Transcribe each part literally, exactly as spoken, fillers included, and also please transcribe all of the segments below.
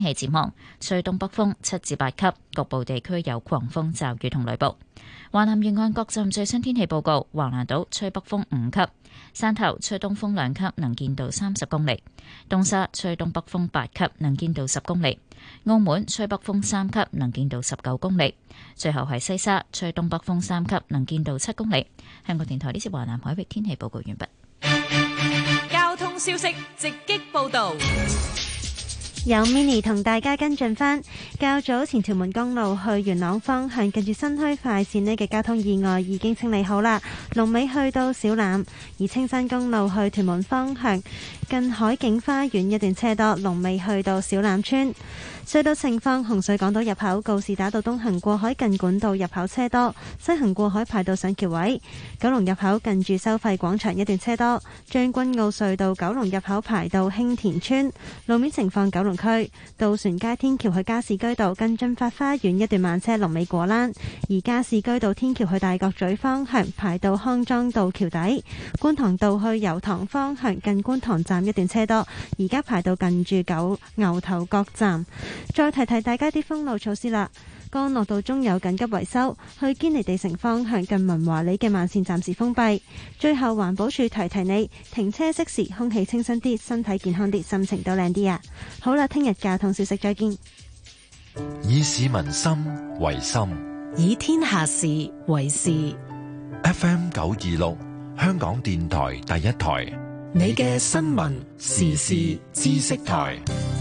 氣展望，吹東北風七至八級，局部地區有狂風驟雨同雷暴。華南沿岸各站最新天氣報告：橫瀾島吹北風五級，汕頭吹東風兩級，能見度三十公里；東沙吹東北風八級，能見度十公里；澳門吹北風三級，能見度十九公里。最後係西沙吹東北風三級，能見度七公里。香港電台呢次華南海域天氣報告完畢。 交通消息直擊報道。 有 Mini 同大家跟進返，較早前屯門公路去元朗方向近住新墟快線呢嘅交通意外已經清理好啦，龍尾去到小欖；而青山公路去屯門方向近海景花園一段車多，龍尾去到小欖村。隧道情況：紅隧港島入口告士打道東行過海近管道入口車多，西行過海排到上橋位；九龍入口近住收費廣場一段車多，將軍澳隧道九龍入口排到興田村。路面情況：九龍區渡船街天橋去加士居道近駿發花園一段慢車，龍尾果欄；而加士居道天橋去大角咀方向排到康莊道橋底。觀塘道去油塘方向近觀塘站一段車多，而家排到近住九牛頭角站。再提提大家啲封路措施啦。干諾道中有緊急維修，去堅尼地城方向近文華里嘅慢線暫時封閉。最後環保署提提你，停車熄匙，空氣清新啲，身體健康啲，心情都靚啲啊！好啦，聽日交通消息再見。 以市民心為心， 以天下事為事。 F M 九二六，香港電台第一台， 你嘅新聞時事知識台。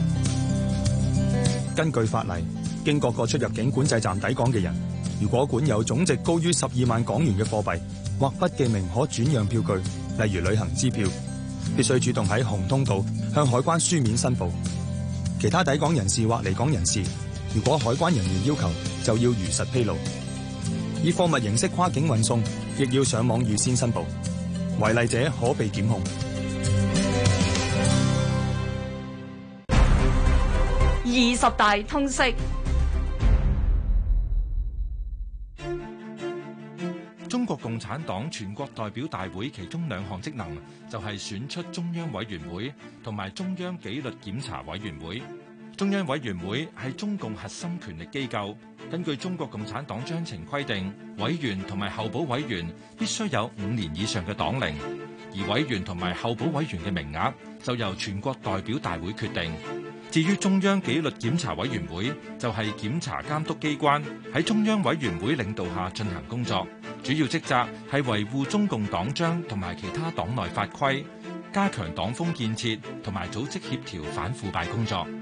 根據法例，經各個出入境管制站抵港嘅人，如果管有總值高於十二萬港元嘅貨幣或不記名可轉讓票據，例如旅行支票，必須主動喺紅通道向海關書面申報。其他抵港人士或離港人士，如果海關人員要求，就要如實披露。以貨物形式跨境運送，亦要上網預先申報，違例者可被檢控。 二十大通識。 中國共產黨全國代表大會其中兩項職能就係選出中央委員會同埋中央紀律檢查委員會。中央委員會係中共核心權力機構，根據中國共產黨章程規定，委員同埋候補委員必須有五年以上嘅黨齡，而委員同埋候補委員嘅名額就由全國代表大會決定。至於中央紀律檢查委員會，就係檢查監督機關，喺中央委員會領導下進行工作，主要職責係維護中共黨章同埋其他黨內法規，加強黨風建設同埋組織協調反腐敗工作。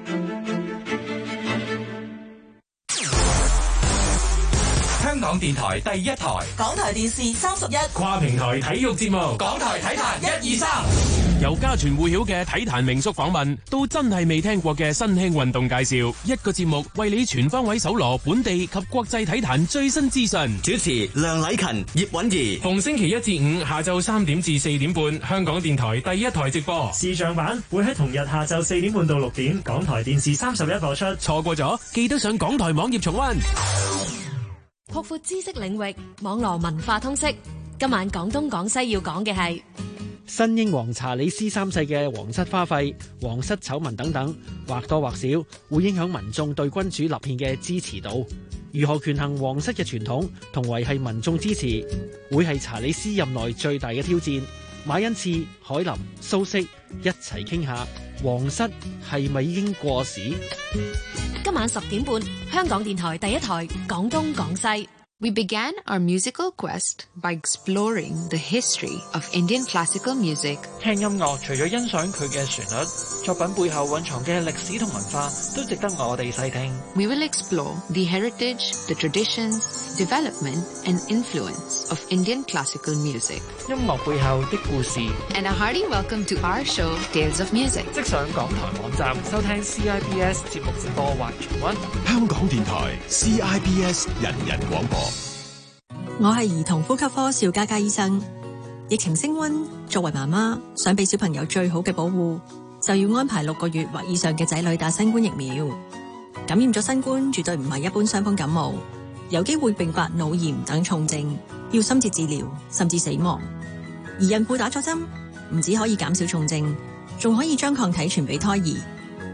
香港電台第一台， 港台電視三十一， 跨平台體育節目，港台體壇一二三， 由家傳戶曉嘅體壇名宿訪問，到真係未聽過嘅新興運動介紹，一個節目為你全方位搜羅本地及國際體壇最新資訊。 主持梁禮勤、葉韻儀， 逢星期一至五下晝三點至四點半，香港電台第一台直播。 視像版會喺同日下晝四點半到六點，港台電視三十一播出。 錯過咗，記得上港台網頁重溫。 擴闊知識領域，網絡文化通識。今晚廣東廣西要講嘅係新英皇查理斯三世嘅皇室花費、皇室醜聞等等，或多或少會影響民眾對君主立憲嘅支持度。如何權衡皇室嘅傳統同維繫民眾支持，會係查理斯任內最大嘅挑戰。馬恩賜、海林、蘇軾一齊傾下，皇室係咪已經過時？ 今晚十點半，香港電台第一台廣東廣西。 We began our musical quest by exploring the history of Indian classical music. 聽音樂除咗欣賞佢嘅旋律，作品背後蘊藏嘅歷史同文化都值得我哋細聽。 We will explore the heritage, the traditions, development and influence of Indian classical music. 音樂背後的故事。 And a hearty welcome to our show, Tales of Music. 即上港台網站收聽 C I B S 節目直播或重溫。 香港電台 C I B S 人人廣播。 我係兒童呼吸科邵嘉嘉醫生。疫情升溫，作為媽媽想俾小朋友最好嘅保護，就要安排六個月或以上嘅仔女打新冠疫苗。感染咗新冠絕對唔係一般傷風感冒，有機會併發腦炎等重症，要深切治療甚至死亡。而孕婦打咗針，唔止可以減少重症，仲可以將抗體傳俾胎兒。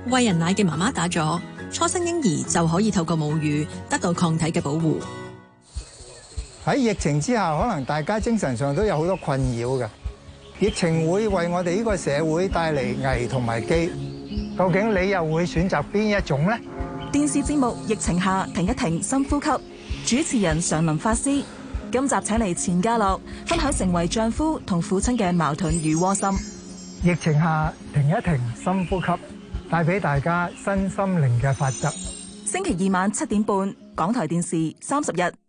餵人奶嘅媽媽打咗，初生嬰兒就可以透過母乳得到抗體嘅保護。 喺疫情之下，可能大家精神上都有好多困擾嘅。疫情會為我哋呢個社會帶嚟危同埋機，究竟你又會選擇邊一種呢？ 電視節目《疫情下停一停深呼吸》，主持人常林法師。今集請嚟錢嘉樂分享成為丈夫同父親嘅矛盾與窩心。 疫情下停一停深呼吸，帶俾大家身心靈嘅法則。 星期二晚七點半，港台電視三十日。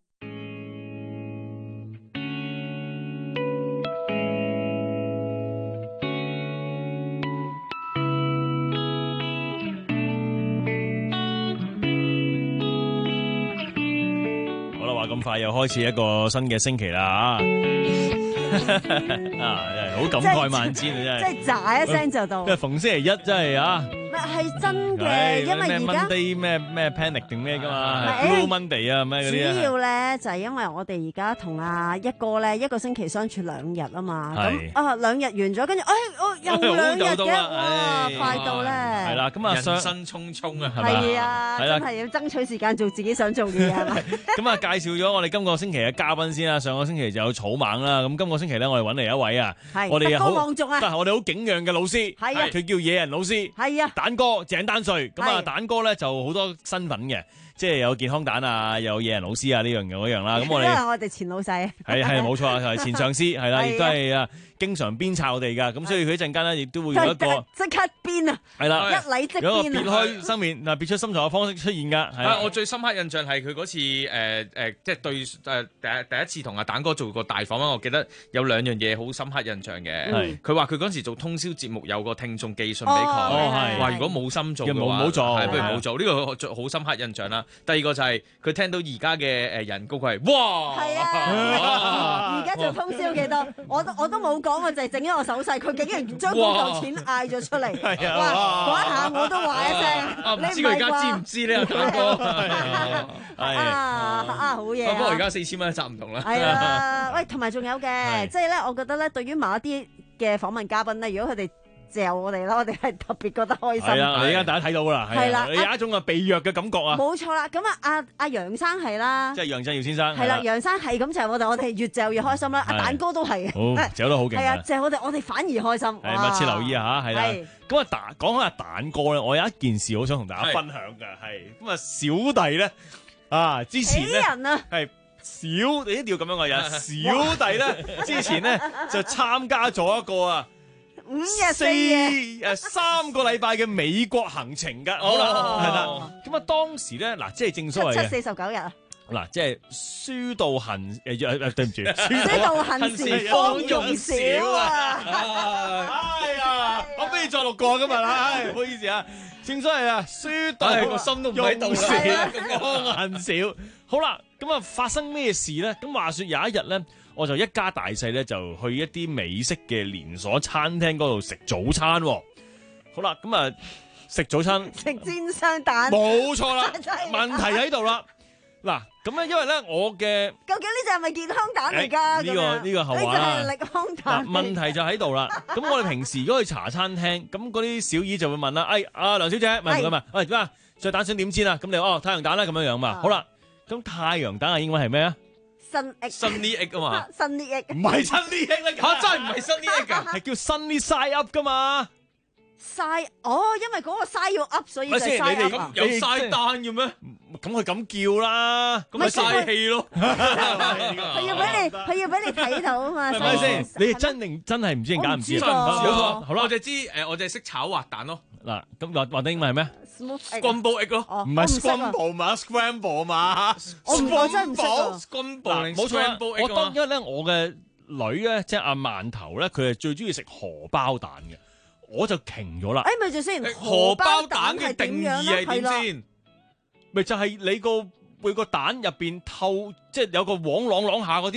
咁快又開始一個新嘅星期啦嚇！啊，真係好感慨萬千啊！真係， 即係喳一聲就到。 即係逢星期一真係啊！ 唔係真嘅，因為而家 Monday 咩咩 panic 定咩噶嘛 ，Blue Monday 啊咩嗰啲啊。 主要咧就係因為我哋而家同阿一哥咧一個星期相處兩日啊嘛，咁啊兩日完咗，跟住誒我又兩日嘅，哇快到咧！ 係啦，咁啊人生匆匆啊，係咪？係啊，真係要爭取時間做自己想做嘅嘢係咪？ 咁啊介紹咗我哋今個星期嘅嘉賓先啦，上個星期就有草蜢啦，咁今個星期咧我哋揾嚟一位啊，我哋好，但係我哋好敬仰嘅老師，係啊，佢叫野人老師，係啊，蛋哥鄭丹瑞，咁啊蛋哥咧就好多身份嘅，即係有健康蛋啊，有野人老師啊呢樣嗰樣啦，咁我哋因為我哋前老細， 係係冇錯，係前上司係啦，亦都係啊。經常鞭策我哋噶，咁所以佢一陣間咧，亦都會有一個即刻鞭啊，係啦，一禮即鞭啊， 有一個別開生面嗱，別出心裁嘅方式出現噶。 啊，我最深刻印象係佢嗰次誒誒，即係對誒第一第一次同阿蛋哥做過大訪問，我記得有兩樣嘢好深刻印象嘅。佢話佢嗰陣時做通宵節目，有個聽眾寄信俾佢，話如果冇心做嘅話， 冇做， 係不如冇做。呢個好深刻印象啦。第二個就係佢聽到而家嘅誒人工佢係哇， 係啊，而家做通宵幾多？我都我都冇講。講我就係整咗個手勢，佢竟然將嗰嚿錢嗌咗出嚟，哇！嗰一下我都話一聲， 你唔知佢而家知唔知咧？蛋哥係啊啊好嘢！ 不過而家四千蚊一集唔同啦。 係啊，喂，同埋仲有嘅，即係咧，我覺得咧，對於某一啲嘅訪問嘉賓咧，如果佢哋嚼我哋啦，我哋係特別覺得開心。 係啊，你而家大家睇到啦，係啦，你有一種啊被虐嘅感覺啊。 冇錯啦，咁啊，阿阿楊生係啦， 即係楊振耀先生。 係啦，楊生係咁嚼我哋，我哋越嚼越開心啦。阿蛋哥都係， 好嚼得好勁。 係啊，嚼我哋，我哋反而開心。 係密切留意啊嚇，係啦。咁啊蛋講下蛋哥咧，我有一件事好想同大家分享嘅，係咁啊小弟咧啊之前咧係小你一定要咁樣嘅人，小弟咧之前咧就參加咗一個啊。 五日四夜誒三個禮拜嘅美國行程㗎，好啦，係啦，咁啊當時咧嗱，即係正所謂七七四十九日啊， 嗱，即係書到恨誒誒對唔住， 書到恨時方用少啊， 哎呀，我不如再錄過㗎嘛，唉，唔好意思啊，正所謂啊，書到個心都唔喺度時方恨少，好啦，咁啊發生咩事咧？咁話說有一日咧。我就一家大細咧，就去一啲美式嘅連鎖餐廳嗰度食早餐。好啦，咁啊食早餐食煎雙蛋， 冇錯啦。問題喺度啦。嗱，咁咧因為咧我嘅究竟呢隻係咪健康蛋嚟㗎？ 呢個呢個後話啦。 呢隻係力康蛋。 問題就喺度啦。咁我哋平時如果去茶餐廳，咁嗰啲小姨就會問啦：，哎，阿梁小姐問佢嘛，喂，點啊？隻蛋想點煎啊？咁你哦太陽蛋啦咁樣樣嘛。好啦，咁太陽蛋嘅英文係咩啊？ Sunny egg 啊嘛 ，Sunny egg 唔係 Sunny egg 嚇，真係唔係 Sunny egg 㗎， 係叫 Sunny side up 㗎嘛。 曬哦，因為嗰個曬要 up，所以就係 side up。 有曬蛋嘅咩？ 咁佢咁叫啦， 咁咪嘥氣咯。 佢要俾你，佢要俾你睇到啊嘛。 係咪先？你哋真定真係唔知定假唔知？ 好啦，我就知誒，我就係識炒滑蛋咯。 嗱，咁滑滑蛋英文係咩 ？Scramble egg 咯， 唔係 scramble 嘛 ，scramble 嘛。 我唔我真唔識啊。 Scramble 冇錯啦。我當因為咧，我嘅女咧，即係阿饅頭咧，佢係最中意食荷包蛋嘅。我就停咗啦。 誒，咪住先， 荷包蛋嘅定義係點先？ 咪就係你個每個蛋入邊透，即係有個黃朗朗下嗰啲咯。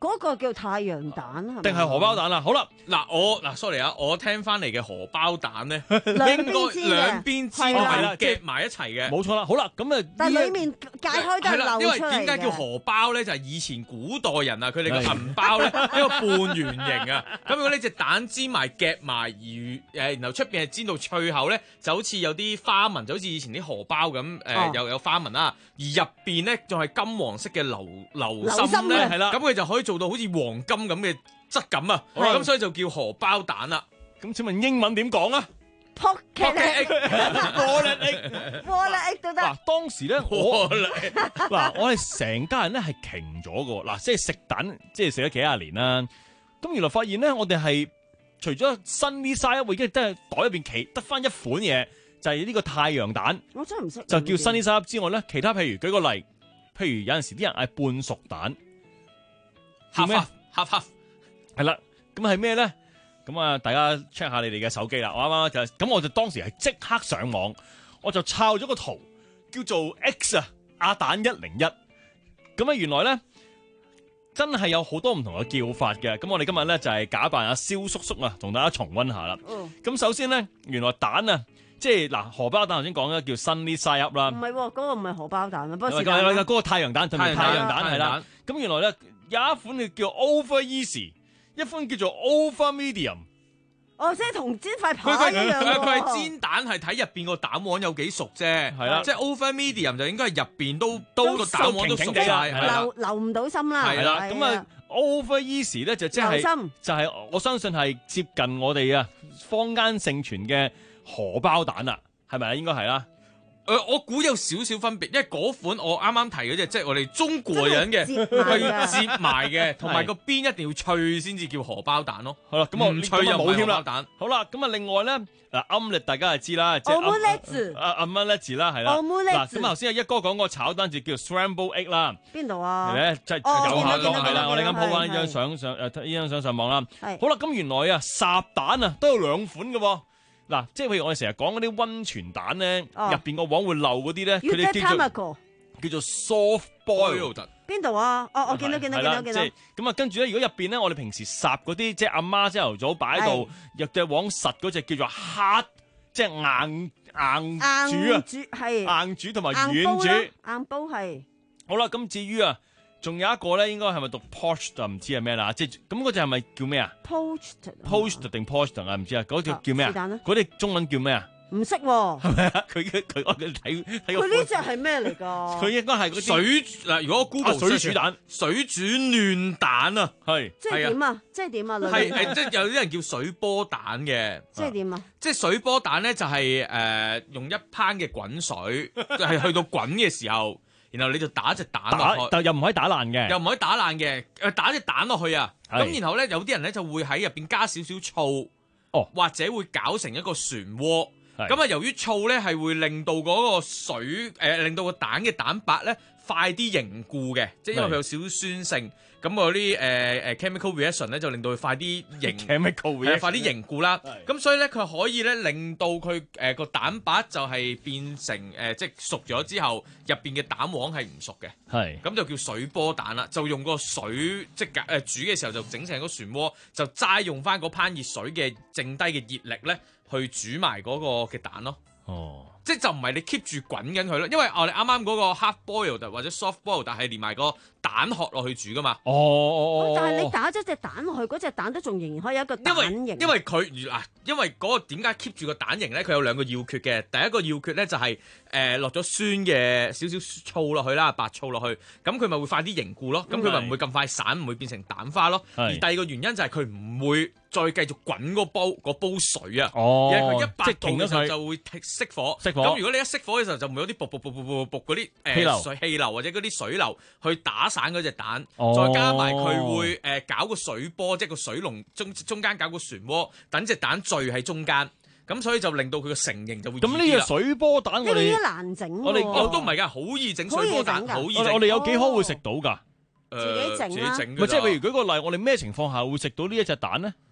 嗰個叫太陽蛋係咪？ 定係荷包蛋啦？好啦， 嗱我嗱 sorry 啊，我聽翻嚟嘅荷包蛋咧， 兩應該邊煎嘅兩邊煎係啦係夾埋一齊嘅。 冇錯啦。好啦，咁啊， 但係裡面解開都係係啦，因為漏出嚟嘅。 點解叫荷包咧？就係以前古代人啊，佢哋個銀包咧一個半圓形啊。咁如果呢隻蛋煎埋夾埋，而誒然後出邊係煎到脆口咧，就好似有啲花紋，就好似以前啲荷包咁誒，又有花紋啦。而入邊咧仲係金黃色嘅流流心咧，係啦，咁佢就可以做到好似黃金咁嘅質感啊！咁所以就叫荷包蛋啦。 咁請問英文點講啊 ？Pocket egg，Wallet egg，Wallet egg 都得。 嗱，當時咧我嗱我哋成家人咧係瓊咗嘅，嗱即係食蛋，即係食咗幾廿年啦。咁原來發現咧，我哋係除咗Sunny Side Up，已經真係袋入邊企得翻一款嘢，就係呢個太陽蛋。 我真係唔識。 就叫Sunny Side Up之外咧，其他譬如舉個例，譬如有陣時啲人嗌半熟蛋，叫咩？ 盒盒係啦，咁係咩咧？咁啊，大家 check 下你哋嘅手機啦。我啱啱就咁，我就當時係即刻上網，我就抄咗個圖，叫做 X 啊阿蛋一零一。咁啊，原來咧真係有好多唔同嘅叫法嘅。咁我哋今日咧就係假扮阿蕭叔叔啊，同大家重溫下啦。咁、嗯、首先咧，原來蛋啊，即係嗱荷包蛋頭先講咧叫 Sunny Side Up 啦。 唔係喎，嗰、嗰個唔係荷包蛋啊，不過是嗰、嗰個太陽蛋同埋太陽蛋係啦。咁原來咧有一款叫 Over Easy。一款叫做 Over Medium， 哦，即係同煎塊扒一樣喎。 佢係煎蛋係睇入邊個蛋黃有幾熟啫，係啦，即係 Over Medium 就應該係入邊都都個蛋黃都熟晒， 流流唔到心啦。 係啦，咁啊 Over Easy 咧就即係就係我相信係接近我哋啊坊間盛傳嘅荷包蛋啦，係咪啊？應該係啦。 誒、呃，我估有少少分別，因為嗰款我啱啱提嗰隻，即係我哋中國人嘅，佢要接埋嘅，同埋個邊一定要脆先至叫荷包蛋咯。 好啦，咁我唔脆又冇添啦。 好啦，咁啊，另外咧嗱，omelette大家係知啦，即係 omelette 啊 omelette 啦，係啦。嗱，咁頭先阿一哥講個炒蛋就叫 scramble egg 啦。 邊度啊？ 咧即係右下角係啦，我哋啱 po 翻呢張相上誒呢張相上網啦。好啦，咁原來啊烚蛋啊都有兩款嘅喎。嗱，即係譬如我哋成日講嗰啲溫泉蛋咧，入邊個黃會漏嗰啲咧，佢哋叫做叫做 soft boiled。 邊度啊？哦，我見到見到見到見到。 咁啊，跟住咧，如果入邊咧，我哋平時烚嗰啲，即係阿媽朝頭早擺喺度，入隻黃實嗰隻叫做 hard，即係硬硬煮啊， 係硬煮同埋軟煮， 硬煲係。 好啦，咁至於啊，仲有一個咧，應該係咪讀 poached 就唔知係咩啦？即係咁嗰隻係咪叫咩啊 ？poached，poached 定 poached 啊？唔知啊，嗰隻叫咩啊？嗰隻中文叫咩啊？ 唔識喎。 係咪啊？佢佢我睇睇佢呢隻係咩嚟㗎？ 佢應該係嗰水嗱，如果 Google 水煮蛋、 水煮嫩蛋啊，係。 即係點啊？即係點啊？ 係誒，即係有啲人叫水波蛋嘅。 即係點啊？ 即係水波蛋咧，就係誒用一烹嘅滾水，就係去到滾嘅時候。然後你就打隻蛋落去， 但又唔可以打爛嘅， 又唔可以打爛嘅，誒打隻蛋落去啊！咁然後咧，有啲人咧就會喺入邊加少少醋， 哦， 或者會攪成一個漩渦。咁啊，由於醋咧係會令到嗰個水誒、呃，令到個蛋嘅蛋白咧快啲凝固嘅，即係因為佢有少少酸性。咁嗰啲誒誒 chemical reaction 咧就令到佢快啲凝 chemical reaction 快啲凝固啦。咁所以咧佢可以咧令到佢誒個蛋白就係變成誒、呃、即係熟咗之後入邊嘅蛋黃係唔熟嘅。 係咁就叫水波蛋啦。就用個水即係誒、呃、煮嘅時候就整成個漩渦，就齋用翻嗰烹熱水嘅剩低嘅熱力咧去煮埋嗰個嘅蛋咯。 哦。 即係就唔係你 keep 住滾緊佢咯，因為我哋啱啱嗰個 half boiled 或者 soft boiled 係連埋個蛋殼落去煮噶嘛。 哦哦但係你打咗隻蛋落去，嗰隻蛋都仲仍然可以有一個蛋形。 因為佢嗱，因為嗰個點解 keep 住個蛋形咧？佢有兩個要訣嘅。第一個要訣咧就係誒落咗酸嘅少少醋落去啦，白醋落去，咁佢咪會快啲凝固咯。咁佢咪唔會咁快散，唔會變成蛋花咯。而第二個原因就係佢唔會再繼續滾嗰煲嗰煲水啊。 哦， 而係佢一百度嘅時候就會熄火。熄火。咁如果你一熄火嘅時候，就會有啲噗噗噗噗噗噗嗰啲誒水氣流或者嗰啲水流去打散嗰隻蛋， 哦、 再加埋佢會誒、呃、搞個水波，即係個水龍中中間搞個漩渦，等隻蛋聚喺中間，咁所以就令到佢個成型就會易啲啦。 咁呢個水波蛋我哋難整， 我哋我都唔係㗎，好易整水波蛋，好易整。 我哋有幾可會食到㗎？ 自己整啦。 自己整。 唔係即係譬如舉個例，我哋咩情況下會食到呢一隻蛋咧？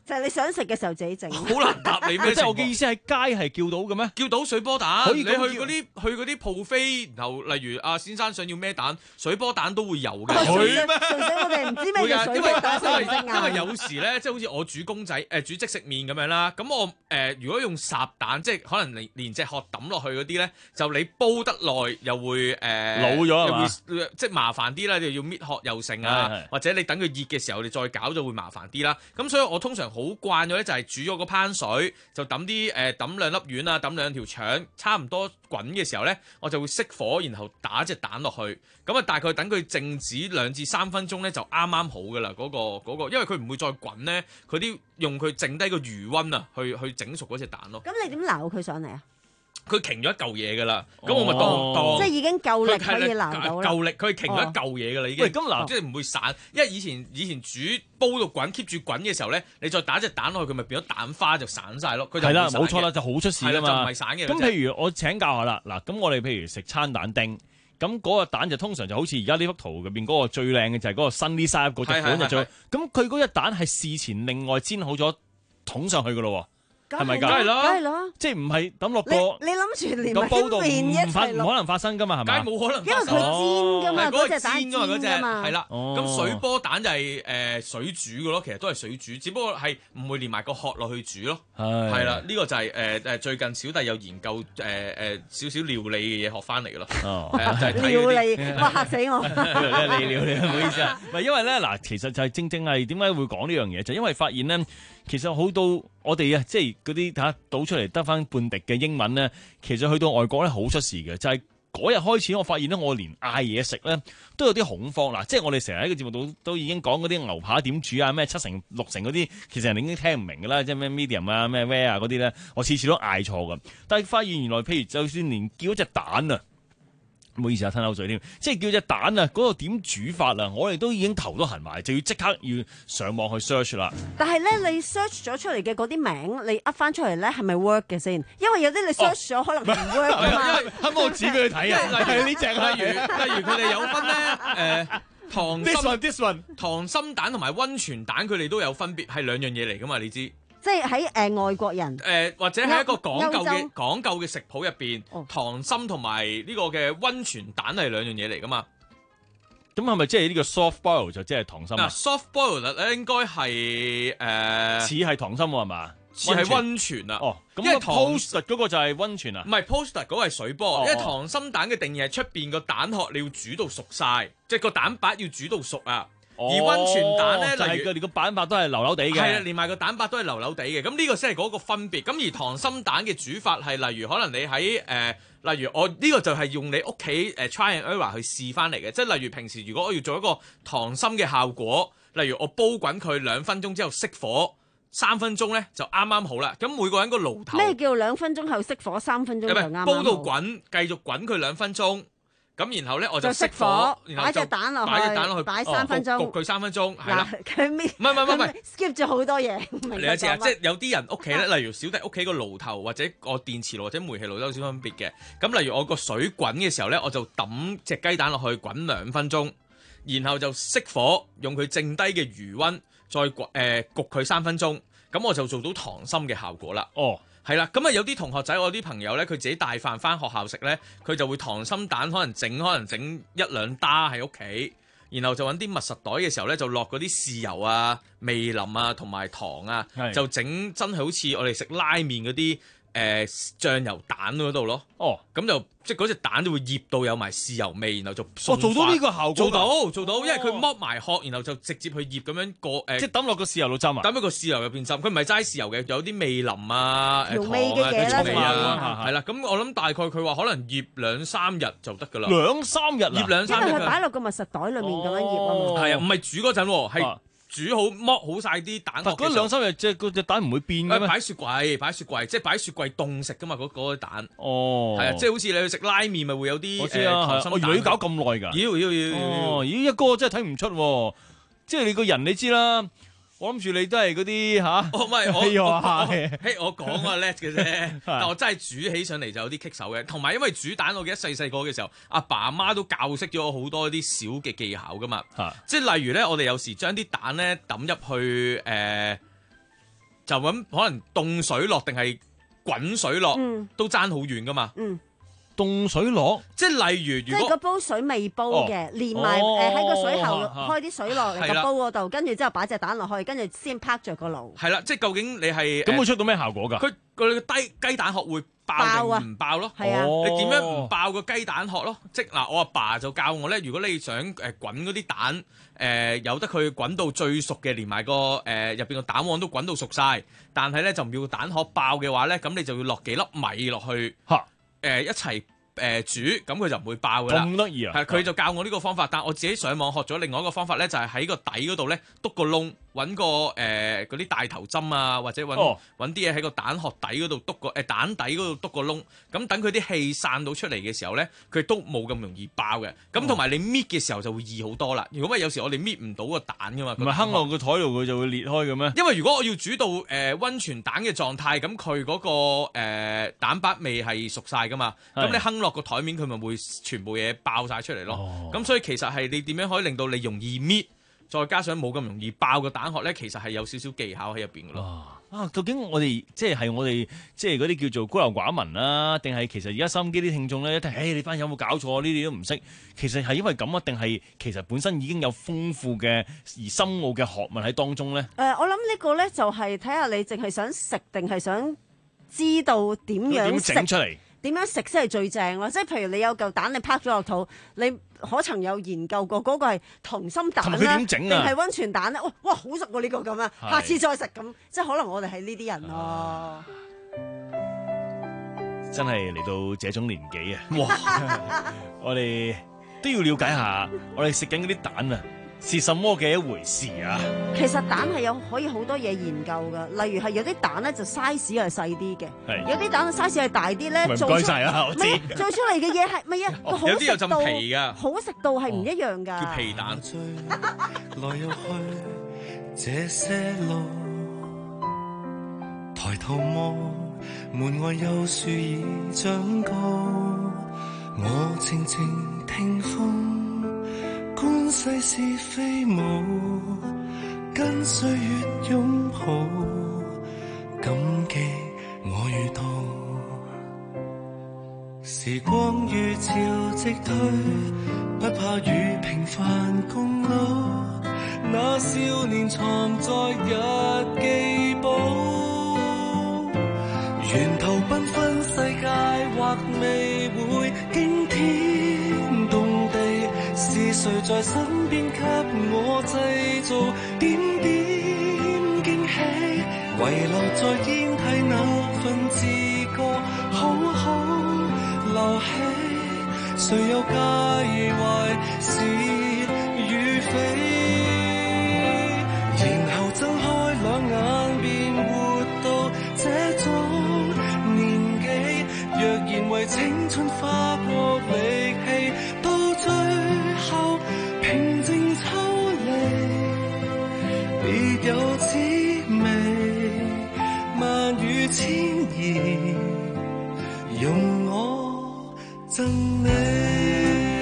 就係你想食嘅時候自己整。 好難答你咩？ 即係我嘅意思係街係叫到嘅咩？ 叫到水波蛋， 可以你去嗰啲去嗰啲鋪飛，然後例如阿先生想要咩蛋，水波蛋都會有嘅。 佢咩？純粹我哋唔知咩叫水波蛋， 因為因因為有時咧，即係好似我煮公仔誒煮即食麵咁樣啦，咁我誒如果用烚蛋，即係可能連連隻殼抌落去嗰啲咧，就你煲得耐又會誒老咗係嘛？ 即係麻煩啲啦，你要搣殼又剩啊，或者你等佢熱嘅時候你再搞就會麻煩啲啦。咁所以我通常好慣咗咧，就係煮咗個烹水，就抌啲誒抌兩粒丸啊，抌兩條腸，差唔多滾嘅時候咧，我就會熄火，然後打隻蛋落去，咁啊大概等佢靜止兩至三分鐘咧，就啱啱好噶啦。嗰、嗰個嗰、嗰個，因為佢唔會再滾咧，佢啲用佢剩低個餘溫啊，去去整熟嗰隻蛋咯。 咁你點撈佢上嚟啊？ 佢瓊咗一嚿嘢㗎啦，咁、哦、我咪當當即係已經夠力可以撈到啦。 夠力，佢瓊咗一嚿嘢㗎啦已經。 喂，咁嗱， 即係唔會散，因為以前以前煮煲到滾 keep 住滾嘅時候咧，你再打隻蛋落去，佢咪變咗蛋花就散晒咯。佢就係啦， 冇錯啦，就好出事㗎嘛。 就唔係散嘅。 咁譬如我請教下啦，嗱，咁我哋譬如食餐蛋丁，咁嗰個蛋就通常就好似而家呢幅圖入邊嗰個最靚嘅就係嗰個新呢三嗰隻款就最。咁佢嗰隻蛋係事前另外煎好咗捅上去㗎咯喎。係咪㗎？ 梗係咯，梗係咯， 即係唔係抌落個你諗住連埋煲度麵一齊落， 唔可能發生㗎嘛？係咪？ 梗係冇可能發生， 因為佢煎㗎嘛，嗰隻蛋煎㗎嘛，嗰隻係啦。 哦， 咁水波蛋就係誒水煮嘅咯，其實都係水煮，只不過係唔會連埋個殼落去煮咯。係係啦，呢個就係誒誒最近小弟有研究誒誒少少料理嘅嘢學翻嚟嘅咯。哦，係啊，就係睇料理，哇嚇死我！ 你料理唔好意思啊，唔係因為咧嗱，其實就係正正係點解會講呢樣嘢，就因為發現咧。其實好到我哋啊，即係嗰啲嚇倒出嚟得翻半滴嘅英文咧，其實去到外國咧好出事嘅，就係嗰日開始我發現咧，我連嗌嘢食咧都有啲恐慌啦。即係我哋成日喺個節目度都已經講嗰啲牛扒點煮啊，咩七成六成嗰啲，其實人哋已經聽唔明㗎啦，即係咩 medium 啊、咩 rare 啊嗰啲咧，我次次都嗌錯㗎。但係發現原來譬如就算連叫一隻蛋啊。唔好意思啊，吞口水添，即係叫隻蛋啊，嗰個點煮法啊，我哋都已經頭都痕埋，就要即刻要上網去 search 啦。 但係咧，你 search 咗出嚟嘅嗰啲名，你噏翻出嚟咧，係咪 work 嘅先？因為有啲你 search 咗、哦、可能唔 work 㗎嘛。 可唔可以指俾佢睇啊？係呢隻， 例如例如佢哋有分咧，誒、呃、溏心 this one, this one. 溏心蛋同埋溫泉蛋，佢哋都有分別，係兩樣嘢嚟㗎嘛？你知？ 即係喺誒外國人，誒、 呃、或者喺一個講究嘅講究嘅食譜入邊，溏心同埋呢個嘅溫泉蛋係兩樣嘢嚟噶嘛？ 咁係咪即係呢個 soft boil 就即係溏心啊？ 嗱 soft boil 咧應該係誒似係溏心係嘛？ 似係溫泉啊？ 哦，咁因為 poached 嗰個就係溫泉啊？ 唔係 poached 嗰個係水波， 哦、 因為溏心蛋嘅定義係出邊個蛋殼你要煮到熟晒，即係個蛋白要煮到熟啊。而溫泉蛋咧， 就係佢哋個蛋白都係流流地嘅， 係啊，連埋個蛋白都係流流地嘅。咁呢個先係嗰個分別。咁而溏心蛋嘅煮法係，例如可能你喺誒、呃，例如我呢、呢個就係用你屋企誒 try and error 去試翻嚟嘅。即係例如平時如果我要做一個溏心嘅效果，例如我煲滾佢兩分鐘之後熄火，三分鐘咧就啱啱好啦。咁每個人個爐頭咩叫兩分鐘後熄火，三分鐘就啱啱好？ 煲到滾，繼續滾佢兩分鐘。咁然後咧我就熄火， 擺隻蛋落去， 擺隻蛋落去， 擺三分鐘， 焗佢三分鐘，係啦。 佢搣， 唔係唔係唔係 skip 咗好多嘢。 你一次啊，即係有啲人屋企咧，例如小弟屋企個爐頭或者個電磁爐或者煤氣爐都有少少分別嘅。咁例如我個水滾嘅時候咧，我就揼隻雞蛋落去滾兩分鐘，然後就熄火，用佢剩低嘅餘溫再誒、呃、焗佢三分鐘，咁我就做到溏心嘅效果啦。哦。係啦，咁啊有啲同學仔，我啲朋友咧，佢自己帶飯翻學校食咧，佢就會溏心蛋可能整，可能整一兩打喺屋企，然後就揾啲密實袋嘅時候咧，就落嗰啲豉油啊、味淋啊同埋糖啊，就整真係好似我哋食拉麵嗰啲誒醬油蛋嗰度咯。哦，咁就即係嗰隻蛋就會醃到有埋豉油味，然後就哦做到呢個效果， 做到做到，因為佢剝埋殼，然後就直接去醃咁樣過誒，呃、 即係抌落個豉油度浸啊， 抌喺個豉油入邊浸。佢唔係齋豉油嘅，有啲味淋啊、誒調味嘅嘢糖啊、醋啊，係啦。咁我諗大概佢話可能醃兩三日就得㗎啦。 兩三日醃兩三日， 因為佢擺落個密實袋裡面咁樣醃啊嘛。 係啊，唔係煮嗰陣喎，係。煮好剝好晒啲蛋殼， 嗰兩三日隻隻蛋唔會變嘅咩？ 擺雪櫃，擺雪櫃，即係擺雪櫃凍食噶嘛，嗰嗰啲蛋。 哦， 係啊，即係好似你去食拉麵咪會有啲。 我知啊，我原來要搞咁耐㗎。 要要要。 哦，咦，一哥真係睇唔出，即係你個人你知啦。我諗住你都係嗰啲吓， 我唔係我， 係嘿我講啊叻嘅啫，但我真係煮起上嚟就有啲棘手嘅。同埋因為煮蛋，我記得細細個嘅時候，阿爸阿媽都教識咗我好多啲小嘅技巧噶嘛。即係例如咧，我哋有時將啲蛋咧抌入去誒就咁可能凍水落定係滾水落， 嗯、 都爭好遠噶嘛。 嗯凍水落， 即係例如，如果即係個煲水未煲嘅， 哦、 連埋誒喺個水喉哦開啲水落嚟個煲嗰度，跟住之後擺隻蛋落去，跟住先拍着個爐。 係啦，即係究竟你係咁會出到咩效果㗎？ 佢佢個雞雞蛋殼會爆定唔爆咯？ 係啊， 你點樣唔爆個雞蛋殼咯？即嗱，我阿爸就教我咧，如果你想誒滾嗰啲蛋，誒、呃、由得佢滾到最熟嘅，連埋個誒入邊個蛋黃都滾到熟晒，但係咧就唔要個蛋殼爆嘅話咧，咁你就要落幾粒米落去，嚇誒、呃、一齊。誒、呃、煮咁佢就唔會爆噶啦， 咁得意啊！ 係佢就教我呢個方法，但我自己上網學咗另外一個方法咧，就係、是、喺個底嗰度咧篤個窿，揾個誒嗰啲大頭針啊，或者揾揾啲嘢喺個蛋殼底嗰度篤個誒、呃、蛋底嗰度篤個窿，咁等佢啲氣散到出嚟嘅時候咧，佢都冇咁容易爆嘅。咁同埋你搣嘅時候就會易好多啦。如果唔係有時我哋搣唔到個蛋噶嘛， 唔係哼落個台度佢就會裂開嘅咩？ 因為如果我要煮到誒溫、呃、泉蛋嘅狀態，咁佢嗰個誒、呃、蛋白味係熟晒噶嘛，咁你哼落個台面佢咪會全部嘢爆晒出嚟咯。咁、哦、所以其實係你點樣可以令到你容易搣，再加上冇咁容易爆個蛋殼咧，其實係有少少技巧喺入邊嘅咯。 啊，究竟我哋即係係我哋即係嗰啲叫做孤陋寡聞啦，定係其實而家收音機啲聽眾咧一聽，誒你班有冇搞錯？呢啲都唔識。其實係因為咁啊，定係其實本身已經有豐富嘅而深奧嘅學問喺當中咧？誒、 呃，我諗呢個咧就係睇下你淨係想食定係想知道點樣食整出嚟。 點樣食先係最正咯？即係譬如你有嚿蛋，你拍咗落肚，你可曾有研究過嗰個係溏心蛋啦，定係溫泉蛋咧？哇哇，好食喎呢個咁啊！下次再食咁，即係可能我哋係呢啲人咯、啊。 真係嚟到這種年紀啊！哇，我哋都要了解下，我哋食緊嗰啲蛋啊，是什麼嘅一回事啊？ 其實蛋係有可以好多嘢研究㗎，例如係有啲蛋咧就 size 係細啲嘅，有啲蛋嘅 size 係大啲咧，做出做出嚟嘅嘢係咪啊？ 哦、有啲有浸皮㗎， 好食到係唔一樣㗎。 叫皮蛋。 來又去這些路，抬頭望門外有樹已長高，我靜靜聽風。觀世事非無，跟歲月擁抱，感激我遇到。時光如潮汐退，不怕與平凡共老。那少年藏在日記簿，沿途繽紛世界或未會驚天動地。是誰在身邊給我製造點點驚喜？遺留在煙蒂那份自覺，好好留起。誰又介懷是與非？然後睜開兩眼便活到這種年紀。若然為青春花過力氣，到最後平靜抽離，別有滋味。萬語千言，容我贈你。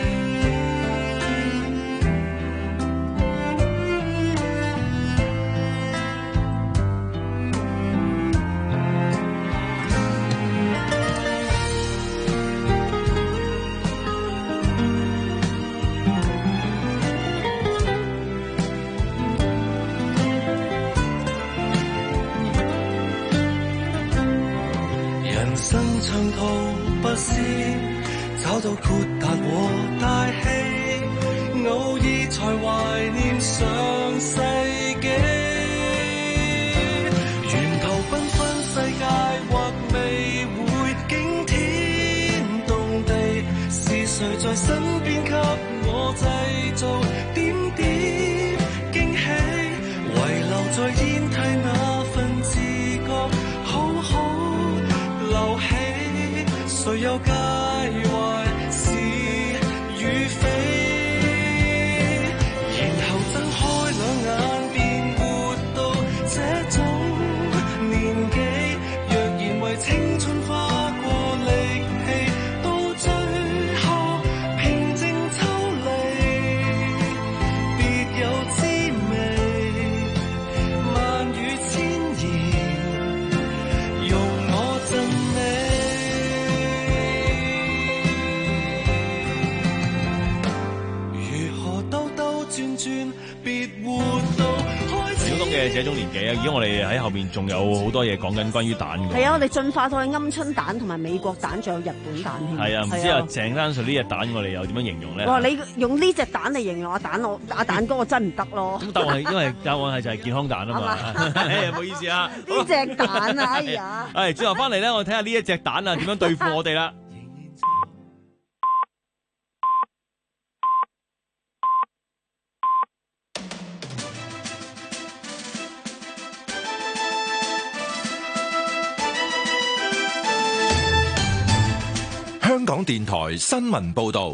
生長途不思找到豁達和大氣，偶爾才懷念上世紀。沿途繽紛世界或未會驚天動地，是誰在身邊給我製造點點驚喜？遺留在煙蒂那份自覺，好好留起。誰又介懷是與非？然後睜開兩眼便活到這種年紀。若然為青春花過力氣，到最後平靜抽係這種年紀啊，而家我哋喺後面仲有好多嘢講緊關於蛋嘅。 係啊，我哋進化到去鵪鶉蛋同埋美國蛋，仲有日本蛋添。 係啊，唔知啊，鄭丹瑞呢隻蛋我哋又點樣形容咧？ 哇！你用呢隻蛋嚟形容阿蛋我阿蛋哥，我真唔得咯。 咁答案係因為答案係就係健康蛋啊嘛。唔好意思啊， 呢隻蛋啊，哎呀！ 係之後翻嚟咧，我睇下呢一隻蛋啊點樣對付我哋啦。 香港電台新聞報道，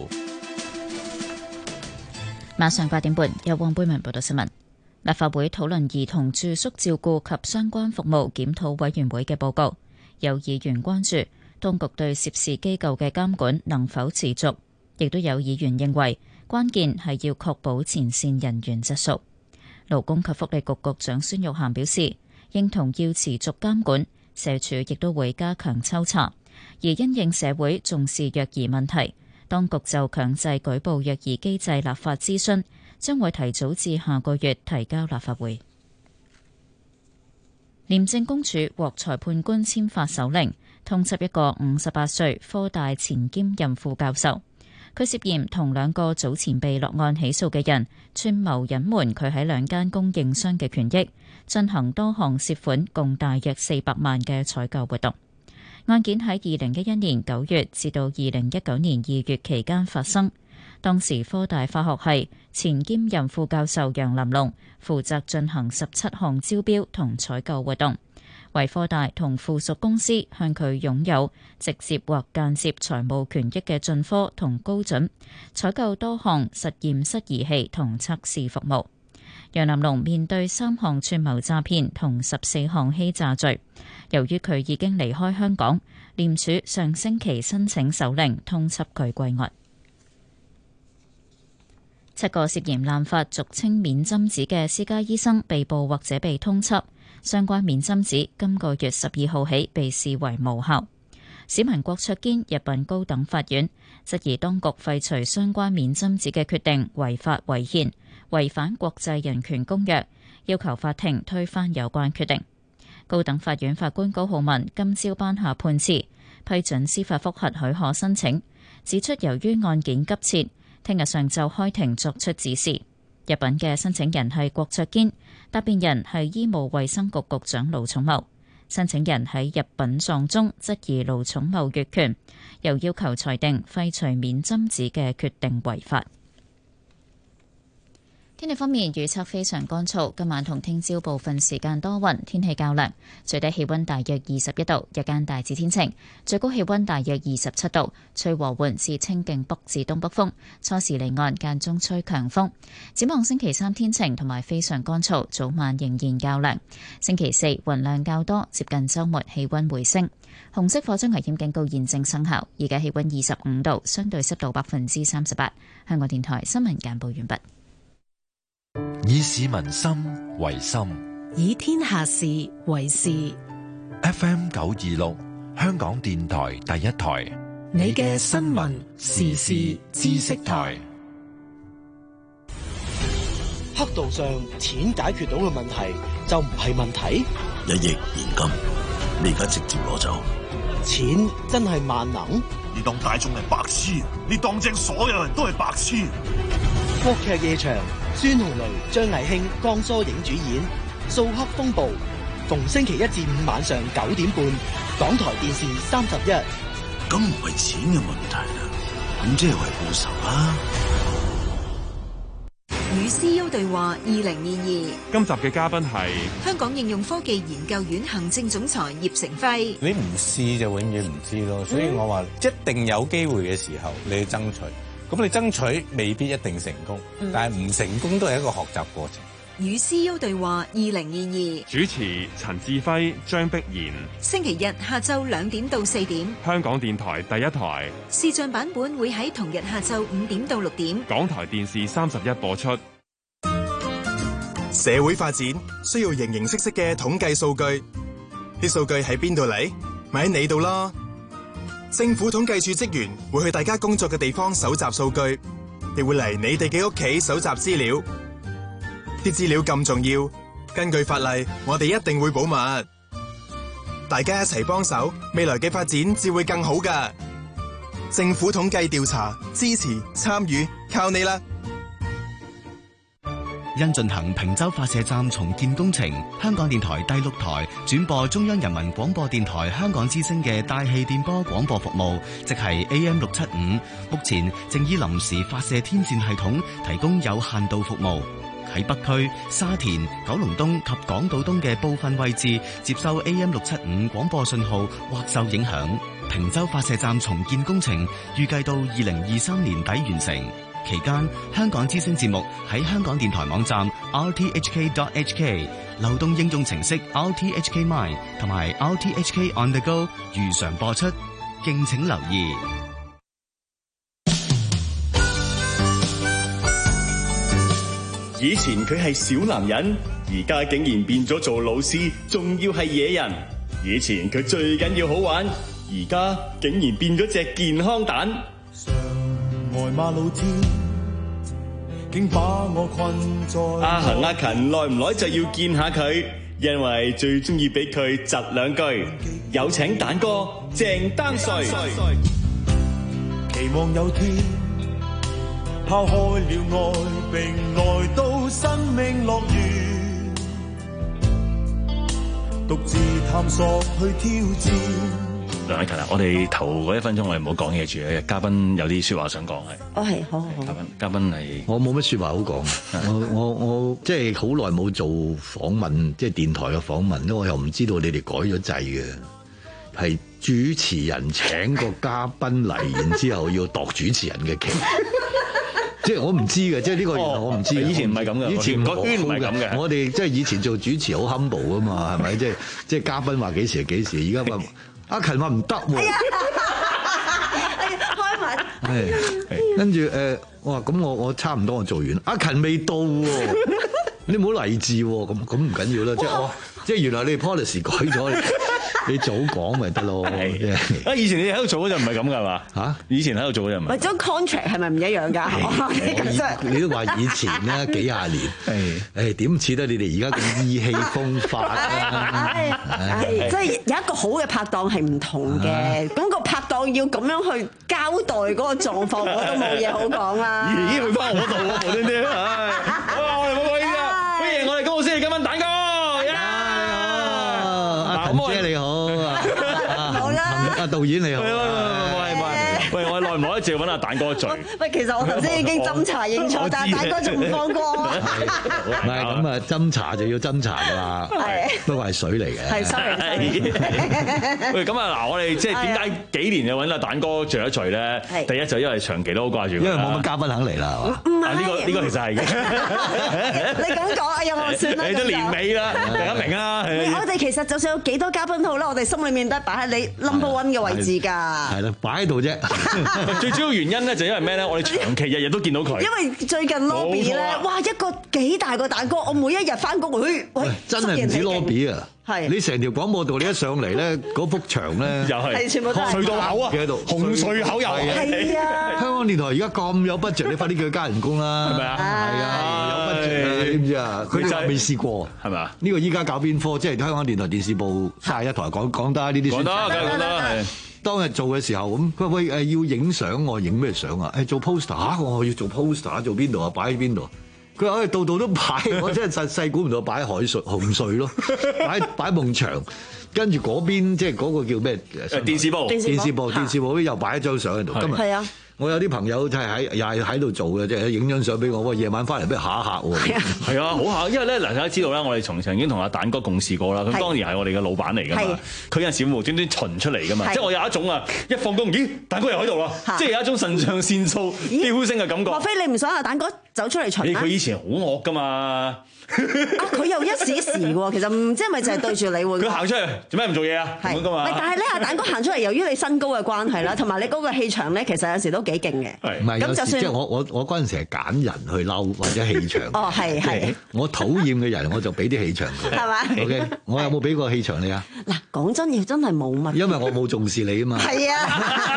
晚上八點半由黃貝文報道新聞。立法會討論兒童住宿照顧及相關服務檢討委員會嘅報告，有議員關注當局對涉事機構嘅監管能否持續，亦都有議員認為關鍵係要確保前線人員質素。勞工及福利局局長孫玉菡表示，認同要持續監管，社署亦都會加強抽查。而因應社會重視虐兒問題，當局就強制舉報虐兒機制立法諮詢，將會提早至下個月提交立法會。廉政公署獲裁判官簽發手令，通緝一個五十八歲科大前兼任副教授，佢涉嫌同兩個早前被落案起訴嘅人串謀隱瞞佢喺兩間供應商嘅權益，進行多項涉款共大約四百萬嘅採購活動。案件喺二零一一年九月至到二零一九年二月期間發生，當時科大化學系前兼任副教授楊林龍負責進行十七項招標同採購活動，為科大同附屬公司向佢擁有直接或間接財務權益嘅進科同高準採購多項實驗室儀器同測試服務。楊林龍面對三項串謀詐騙同十四項欺詐罪，由於佢已經離開香港，廉署上星期申請手令通緝佢歸案。七個涉嫌濫發俗稱免針紙嘅私家醫生被捕或者被通緝，相關免針紙今個月十二號起被視為無效。市民郭卓堅入稟高等法院，質疑當局廢除相關免針紙嘅決定違法違憲，違反國際人權公約，要求法庭推翻有關決定。高等法院法官高浩文今朝頒下判詞，批准司法覆核許可申請，指出由於案件急切，聽日上晝開庭作出指示。入稟嘅申請人係郭卓堅，答辯人係醫務衛生局局長盧寵茂。申請人喺入稟狀中質疑盧寵茂越權，又要求裁定廢除免針紙嘅決定違法。天氣方面，預測非常乾燥，今晚同聽朝部分時間多雲，天氣較涼，最低氣溫大約二十一度，日間大致天晴，最高氣溫大約二十七度，吹和緩至清勁北至東北風，初時離岸，間中吹強風。展望星期三天晴同埋非常乾燥，早晚仍然較涼。星期四雲量較多，接近週末氣溫回升。紅色火災危險警告現正生效，而家氣溫二十五度，相對濕度百分之三十八。香港電台新聞簡報完畢。 以市民心為心， 以天下事為事。 F M 九二六，香港電台第一台， 你嘅新聞時事知識台。 黑道上錢解決到嘅問題就唔係問題。 一億現金，你而家直接攞走。 錢真係萬能？ 你當大眾係白痴？你當正所有人都係白痴？ 國劇夜場，孫紅雷、張藝興、江疏影主演《掃黑風暴》，逢星期一至五晚上九點半，港台電視三十一。 咁唔係錢嘅問題啦，咁即係為報仇啦。 與 C E O 對話二零二二， 今集嘅嘉賓係香港應用科技研究院行政總裁葉成輝。 你唔試就永遠唔知咯，所以我話一定有機會嘅時候，你要爭取。咁你爭取未必一定成功，嗯、但係唔成功都係一個學習過程。 與 C E O 對話二零二二， 主持陳志輝、張碧然。 星期日下晝兩點到四點， 香港電台第一台。 視像版本會喺同日下晝五點到六點， 港台電視三十一播出。 社會發展需要形形色色嘅統計數據，啲數據喺邊度嚟？咪喺你度咯。政府統計處職員會去大家工作嘅地方搜集數據，亦會嚟你哋嘅屋企搜集資料。啲資料咁重要， 根據法例，我哋一定會保密。大家一齊幫手，未來嘅發展至會更好㗎。政府統計調查，支持參與，靠你啦！ 因進行坪洲發射站重建工程，香港電台第六台轉播中央人民廣播電台香港之聲嘅大氣電波廣播服務，即係 A M 六七五，目前正以臨時發射天線系統提供有限度服務。喺北區、沙田、九龍東及港島東嘅部分位置接收 A M 六七五廣播信號或受影響。坪洲發射站重建工程預計到二零二三年底完成。期間，香港之聲節目喺香港電台網站 r t h k dot h k、流動應用程式 r t h k mine 同埋 r t h k on the go 如常播出，敬請留意。 以前佢係小男人，而家竟然變咗做老師，仲要係野人。以前佢最緊要好玩，而家竟然變咗隻健康蛋。 外馬路天，竟把我困在。 阿恒阿勤耐唔耐就要見下佢，因為最中意俾佢窒兩句。有請蛋哥鄭丹瑞。 期望有天拋開了愛，並來到生命樂園，獨自探索去挑戰。 梁凱芹啊，我哋頭嗰一分鐘我哋唔好講嘢住嘅，嘉賓有啲說話想講係。 哦係，好好好。 嘉賓嘉賓係我冇乜說話好講，我我我即係好耐冇做訪問，即係電台嘅訪問咧，我又唔知道你哋改咗制嘅，係主持人請個嘉賓嚟，然之後要度主持人嘅期。即係我唔知嘅，即係呢個原來我唔知、哦。以前唔係咁嘅，以前個圈唔係咁嘅。我哋即係以前做主持好 humble 啊嘛，係咪？即係即係嘉賓話幾時係幾時，而家話阿勤話唔得喎。開埋。係。跟住誒，我話咁我我差唔多我做完，阿勤未到喎，你唔好勵志喎，咁咁唔緊要啦，即係我即係原來你 policy 改咗。你早講咪得咯？ 啊！以前你喺度做嗰陣唔係咁㗎嘛？嚇！以前喺度做嗰陣唔係。 喂，張 contract 係咪唔一樣㗎？ 你都話以前啦，幾廿年。係。誒點似得你哋而家咁意氣風發啊？ 係，即係有一個好嘅拍檔係唔同嘅。咁個拍檔要咁樣去交代嗰個狀況，我都冇嘢好講啦。 咦？去翻我度喎，無端端唉！好，我哋冇講呢個，歡迎我哋高老師今晚蛋哥。 你好啊，好啦，阿導演你好， 喂喂喂，我耐唔耐一次揾阿蛋哥聚？ 喂，其實我頭先已經斟茶認錯，但係蛋哥仲唔放過我。 唔係咁啊，斟茶就要斟茶㗎啦，不過係水嚟嘅。係 sorry。 喂，咁啊嗱，我哋即係點解幾年就揾阿蛋哥聚一聚咧？第一就因為長期都好掛住，因為冇乜嘉賓肯嚟啦，係嘛？ 唔係， 呢個呢個其實係嘅。 你咁講，哎呀，我算啦。 你都年尾啦，大家明啊？ 我哋其實就算有幾多嘉賓好啦，我哋心裏面都係擺喺你 number one 嘅位置㗎。 係啦，擺喺度啫。 最主要原因咧就因為咩咧？我哋長期日日都見到佢。 因為最近 lobby 咧，哇一個幾大個蛋糕，我每一日翻工，喂喂， 真係唔止 lobby 啊！係你成條廣播道，你一上嚟咧，嗰幅牆咧又係全部都係隧道口啊， 喺度紅隧口又係啊！ 香港電台而家咁有 budget，你快啲叫佢加人工啦，係咪啊？係啊，有 budget 啊，知唔知啊？佢就未試過， 係咪啊？ 呢個依家搞邊科？即係香港電台電視部三十一台講講得呢啲。 講得，梗係講得係。 當日做嘅時候咁，佢話喂誒要影相，我影咩相啊？誒做 poster 嚇，我要做 poster，做邊度啊？擺喺邊度？佢話誒度度都擺，我真係細細估唔到擺喺海隧紅隧咯，擺擺埲牆，跟住嗰邊即係嗰個叫咩？ 電視部， 電視部，電視部又擺一張相喺度。今日係啊。 我有啲朋友就係喺又係喺度做嘅，即係影張相俾我。喂，夜晚翻嚟俾嚇一嚇喎。 係啊，好嚇！因為咧，嗱大家知道啦，我哋從曾經同阿蛋哥共事過啦。咁當然係我哋嘅老闆嚟㗎嘛。佢有陣時會無端端巡出嚟㗎嘛。即係我有一種啊，一放工，咦，蛋哥又喺度啦。即係有一種腎上腺素飆升嘅感覺。 莫非你唔想阿蛋哥走出嚟巡？ 佢以前好惡㗎嘛。啊！ 佢又一時一時喎，其實唔知係咪就係對住你喎。 佢行出嚟做咩唔做嘢啊？係㗎嘛。 但係咧，阿蛋哥行出嚟，由於你身高嘅關係啦，同埋你嗰個氣場咧，其實有時都幾勁嘅。 唔係，有時即係我我我嗰陣時係揀人去嬲或者氣場。 哦，係係。我討厭嘅人我就俾啲氣場佢。係嘛 ？OK， 我有冇俾過氣場你啊？ 嗱，講真嘢真係冇乜。 因為我冇重視你啊嘛。係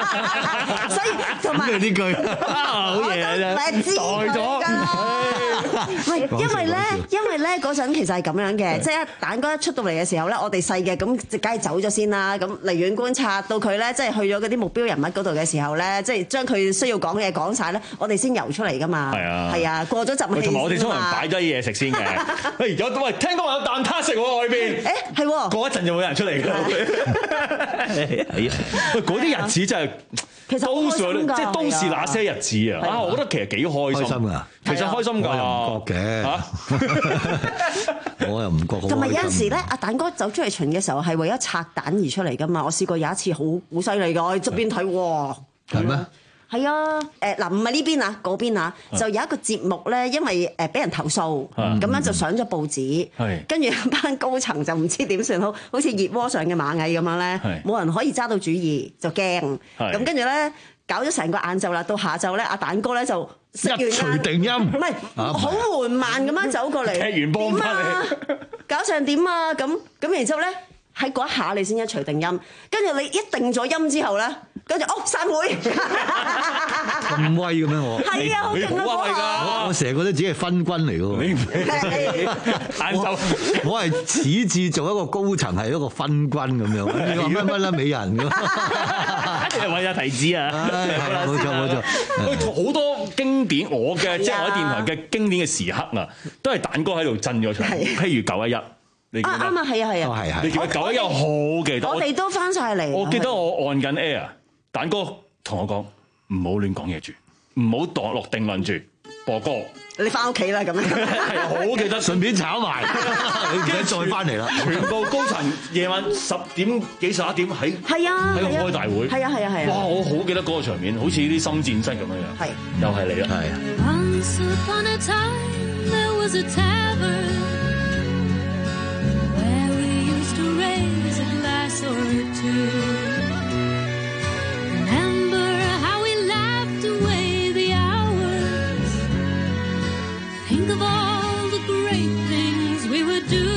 啊。所以同埋呢句好嘢啊！真係。 代咗。 唔係，因為咧，因為咧嗰陣其實係咁樣嘅，即係一蛋哥一出到嚟嘅時候咧，我哋細嘅咁就梗係走咗先啦。咁離遠觀察到佢咧，即係去咗嗰啲目標人物嗰度嘅時候咧，即係將佢需要講嘅嘢講晒咧，我哋先游出嚟噶嘛。係啊，係啊，過咗陣氣。 同埋我哋通常擺咗啲嘢食先嘅。喂，有喂，聽講話有蛋撻食喎外邊。 誒係喎。 過一陣就會有人出嚟㗎。係啊，喂，嗰啲日子真係。 其實都是即係都是那些日子啊！啊，我覺得其實幾開心㗎，其實開心㗎， 我又唔覺嘅，我又唔覺好開心。 同埋有陣時咧，阿蛋哥走出嚟巡嘅時候係為咗拆蛋而出嚟㗎嘛。我試過有一次好好犀利㗎，我喺側邊睇，哇！ 係咩？ 係啊，誒嗱，唔係呢邊啊，嗰邊啊，就有一個節目咧，因為誒俾人投訴，咁樣就上咗報紙，跟住班高層就唔知點算好，好似熱鍋上嘅螞蟻咁樣咧，冇人可以揸到主意，就驚，咁跟住咧搞咗成個晏晝啦，到下晝咧，阿蛋哥咧就食完一錘定音， 唔係好緩慢咁樣走過嚟， 踢完波翻嚟， 搞成點啊？咁咁然之後咧，喺嗰一下你先一錘定音，跟住你一定咗音之後咧。跟住哦，散會咁威嘅咩我？ 係啊，好勁啊！ 威㗎！我成日覺得自己係分軍嚟㗎喎。我我係始至做一個高層，係一個分軍咁樣。你話乜乜啦美人咁？ 揾下提子啊！ 冇錯冇錯。 好多經典，我嘅即係我喺電台嘅經典嘅時刻啊，都係蛋哥喺度震咗場。譬如九一一。 啊啱啊，係啊係啊， 係係。 你記得九一一好記得， 我哋都翻晒嚟。 我記得我按緊 air，蛋哥同我講唔好亂講嘢住，唔好墮落定論住，播歌。 你翻屋企啦咁樣。 係啊，好記得， 順便炒埋，你唔使再翻嚟啦。 全部高層夜晚十點幾十一點喺係啊喺度開大會。 係啊係啊係啊。 哇！我好記得嗰個場面，好似啲心戰室咁樣樣。係，又係你啦。係。Once upon a time there was a tavern where we used to raise a glass or two. Remember how we laughed away the hours. Think of all the great things we would do.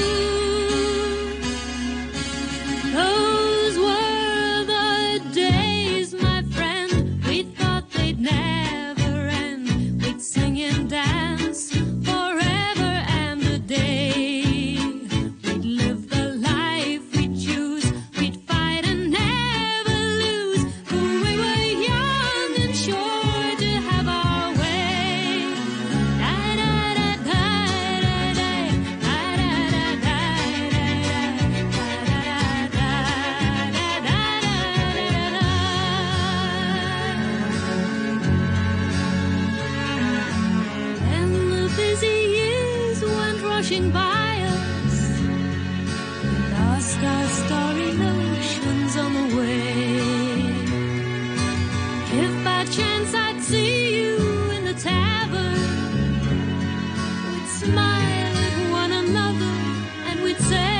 Those were the days, my friend. We thought they'd never end. We'd sing and dance forever and a day. We'd live the life we choose. We'd fight and never lose. For we were young and sure to have our way. Da da da da da da da And the busy years went rushing by us. We lost our starry notions on the way. If by chance I'd see you in the tavern, we'd smile at one another and we'd say,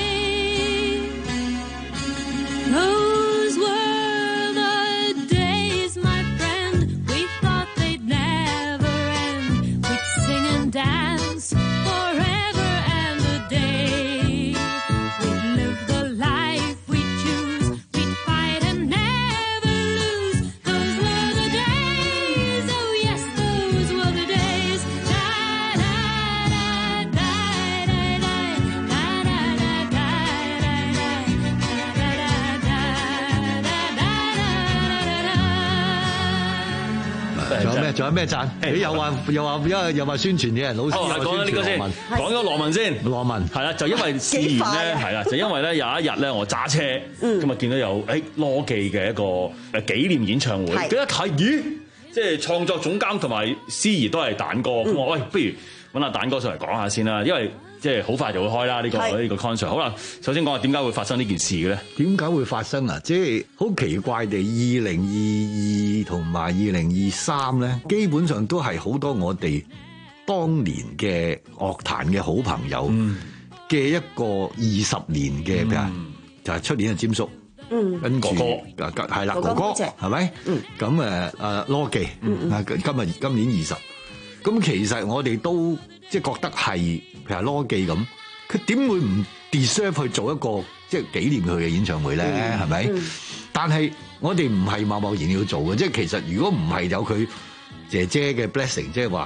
those were the days, my friend. We thought they'd never end. We'd sing and dance forever and a day. We'd live the life we choose. We'd fight and never lose. Those were the days. Oh yes, those were the days. Da da da da da da da da da da 仲有咩？仲有咩讚？你又話又話因為又話宣傳嘅人老師。 講咗呢個先，講咗羅文先。 羅文係啦，就因為事緣咧，係啦，就因為咧有一日咧，我揸車，咁啊見到有誒羅記嘅一個誒紀念演唱會，咁一睇，咦，即係創作總監同埋司儀都係蛋哥，咁我喂，不如揾阿蛋哥上嚟講下先啦，因為即係好快就會開啦呢個呢個 concert。好啦，首先講下點解會發生呢件事嘅咧？ 點解會發生啊？即係好奇怪地，二零二二同埋二零二三咧，基本上都係好多我哋當年嘅樂壇嘅好朋友嘅一個二十年嘅，譬如就係出年嘅詹叔，跟住係啦，哥哥係咪？咁誒誒羅記，啊今日今年二十，咁其實我哋都即係覺得係，譬如羅記咁，佢點會唔 deserve 去做一個即係紀念佢嘅演唱會咧？係咪？但係我哋唔係貿貿然要做嘅，即係其實如果唔係有佢姐姐嘅 blessing，即係話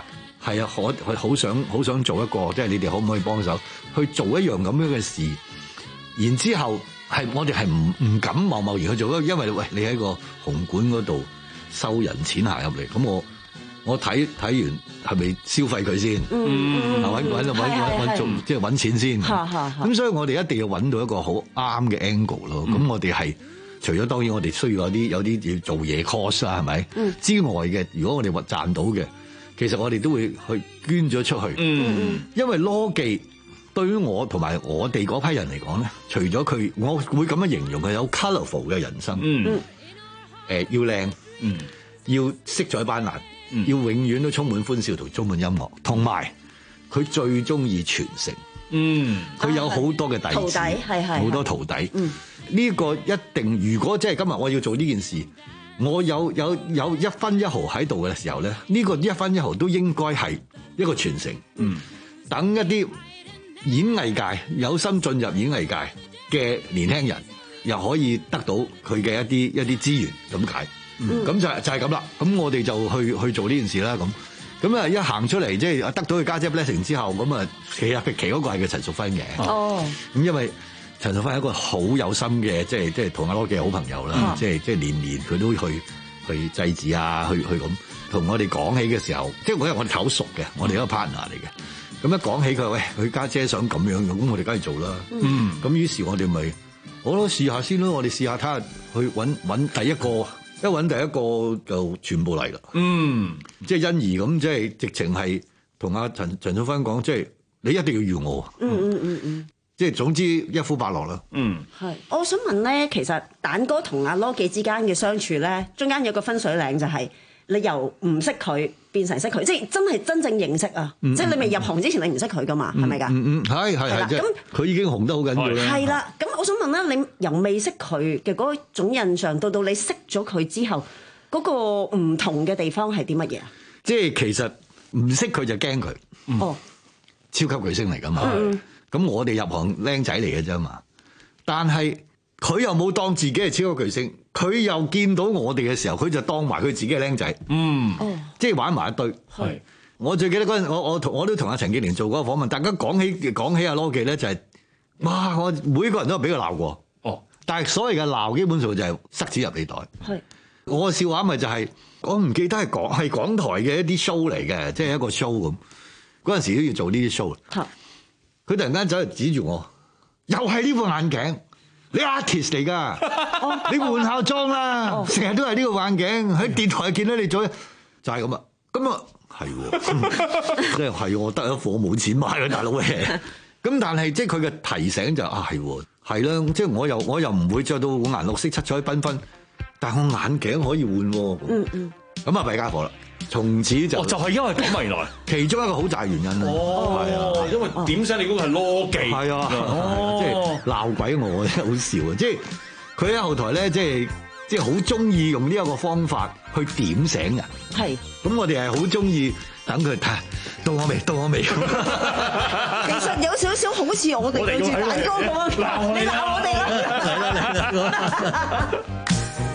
係啊，我我好想好想做一個，即係你哋可唔可以幫手去做一樣咁樣嘅事？然之後係我哋係唔唔敢貿貿然去做，因為喂你喺個紅館嗰度收人錢行入嚟，咁我我睇睇完係咪消費佢先？嗯，揾揾揾揾揾做即係揾錢先。咁所以我哋一定要揾到一個好啱嘅 angle 咯。咁、嗯、我哋係除咗當然我哋需要有啲有啲要做嘢 cost 啦，係咪？嗯、之外嘅，如果我哋話賺到嘅。其實我哋都會去捐咗出去，嗯、因為邏輯對於我同埋我哋嗰批人嚟講咧，除咗佢，我會咁樣形容佢有 colourful 嘅人生，誒、嗯呃、要靚，嗯、要色彩斑斕，嗯、要永遠都充滿歡笑同充滿音樂，同埋佢最中意傳承，佢、嗯、有好多嘅弟子，好多徒弟，呢、嗯呢個一定如果即係今日我要做呢件事。我有有有一分一毫喺度嘅時候咧，呢、這個一分一毫都應該係一個傳承。嗯，等一啲演藝界有心進入演藝界嘅年輕人，又可以得到佢嘅一啲一啲資源咁解。嗯，咁就就係咁啦。咁我哋就去去做呢件事啦。咁咁啊一行出嚟，即係得到佢家姐 blessing 之後，咁啊其實其嗰個係叫陳淑芬嘅。哦，咁因為。陳淑芬係一個好有心嘅，即係即係同阿羅嘅好朋友啦、啊，即係即係年年佢都去去祭祀啊，去去咁同我哋講起嘅時候，即係嗰日我哋好熟嘅，我哋一個 partner 嚟嘅。咁一講起佢，喂，佢家姐想咁樣，咁我哋梗係做啦。嗯，咁於是我哋咪好咯，試下先咯，我哋試下睇下去揾揾第一個，一揾第一個就全部嚟啦。嗯，即係欣宜咁，即係直情係同阿陳陳淑芬講，即係你一定要要我。嗯嗯嗯嗯。即係總之一呼百諾啦。嗯， 係。我想問咧，其實蛋哥同阿羅記之間嘅相處咧，中間有個分水嶺就係你由唔識佢變成識佢，即係真係真正認識啊！嗯、即係你未入行之前你唔識佢噶嘛，係咪㗎？嗯嗯，係係係。咁佢已經紅得好緊要啦。係啦，咁我想問咧，你由未識佢嘅嗰種印象，到到你識咗佢之後，嗰、嗰個唔同嘅地方係啲乜嘢啊？即係其實唔識佢就驚佢。哦，超級巨星嚟㗎嘛。嗯咁我哋入行僆仔嚟嘅啫嘛，但係佢又冇當自己係超級巨星，佢又見到我哋嘅時候，佢就當埋佢自己係僆仔，嗯，即係玩埋一堆。係，我最記得嗰陣，我我同我都同阿陳建年做嗰個訪問，大家講起講起阿羅記咧，就係、是、哇，我每個人都俾佢鬧過，哦，但係所謂嘅鬧基本上就係塞紙入你袋。係，我嘅笑話咪就係、是、我唔記得係港係港台嘅一啲 show 嚟嘅，即係一個 show 咁，嗰陣時都要做呢啲 show。佢突然間走嚟指住我，又係呢副眼鏡，你 artist 嚟㗎，你換下妝啦，成日都係呢個眼鏡，喺電台見到你做，就係咁啊，咁啊係喎，即係係我得一副，我冇錢買啊，大佬嘅。咁但係即係佢嘅提醒就啊係喎，係啦，即係我又我又唔會着到五顏六色、七彩繽紛，但係我眼鏡可以換喎。嗯嗯，咁啊弊家伙啦。從此就、哦、就係、是、因為咁未來其中一個好大原因啦。哦，係啊，因為點醒你嗰個係羅記，係啊，哦、即係鬧鬼我真係好笑啊！即係佢喺後台咧，即係即係好中意用呢一個方法去點醒人。係，咁我哋係好中意等佢睇到我未，到我未。其實有少少好似我哋對住蛋哥咁啊！你鬧我哋啦！嚟啦嚟啦！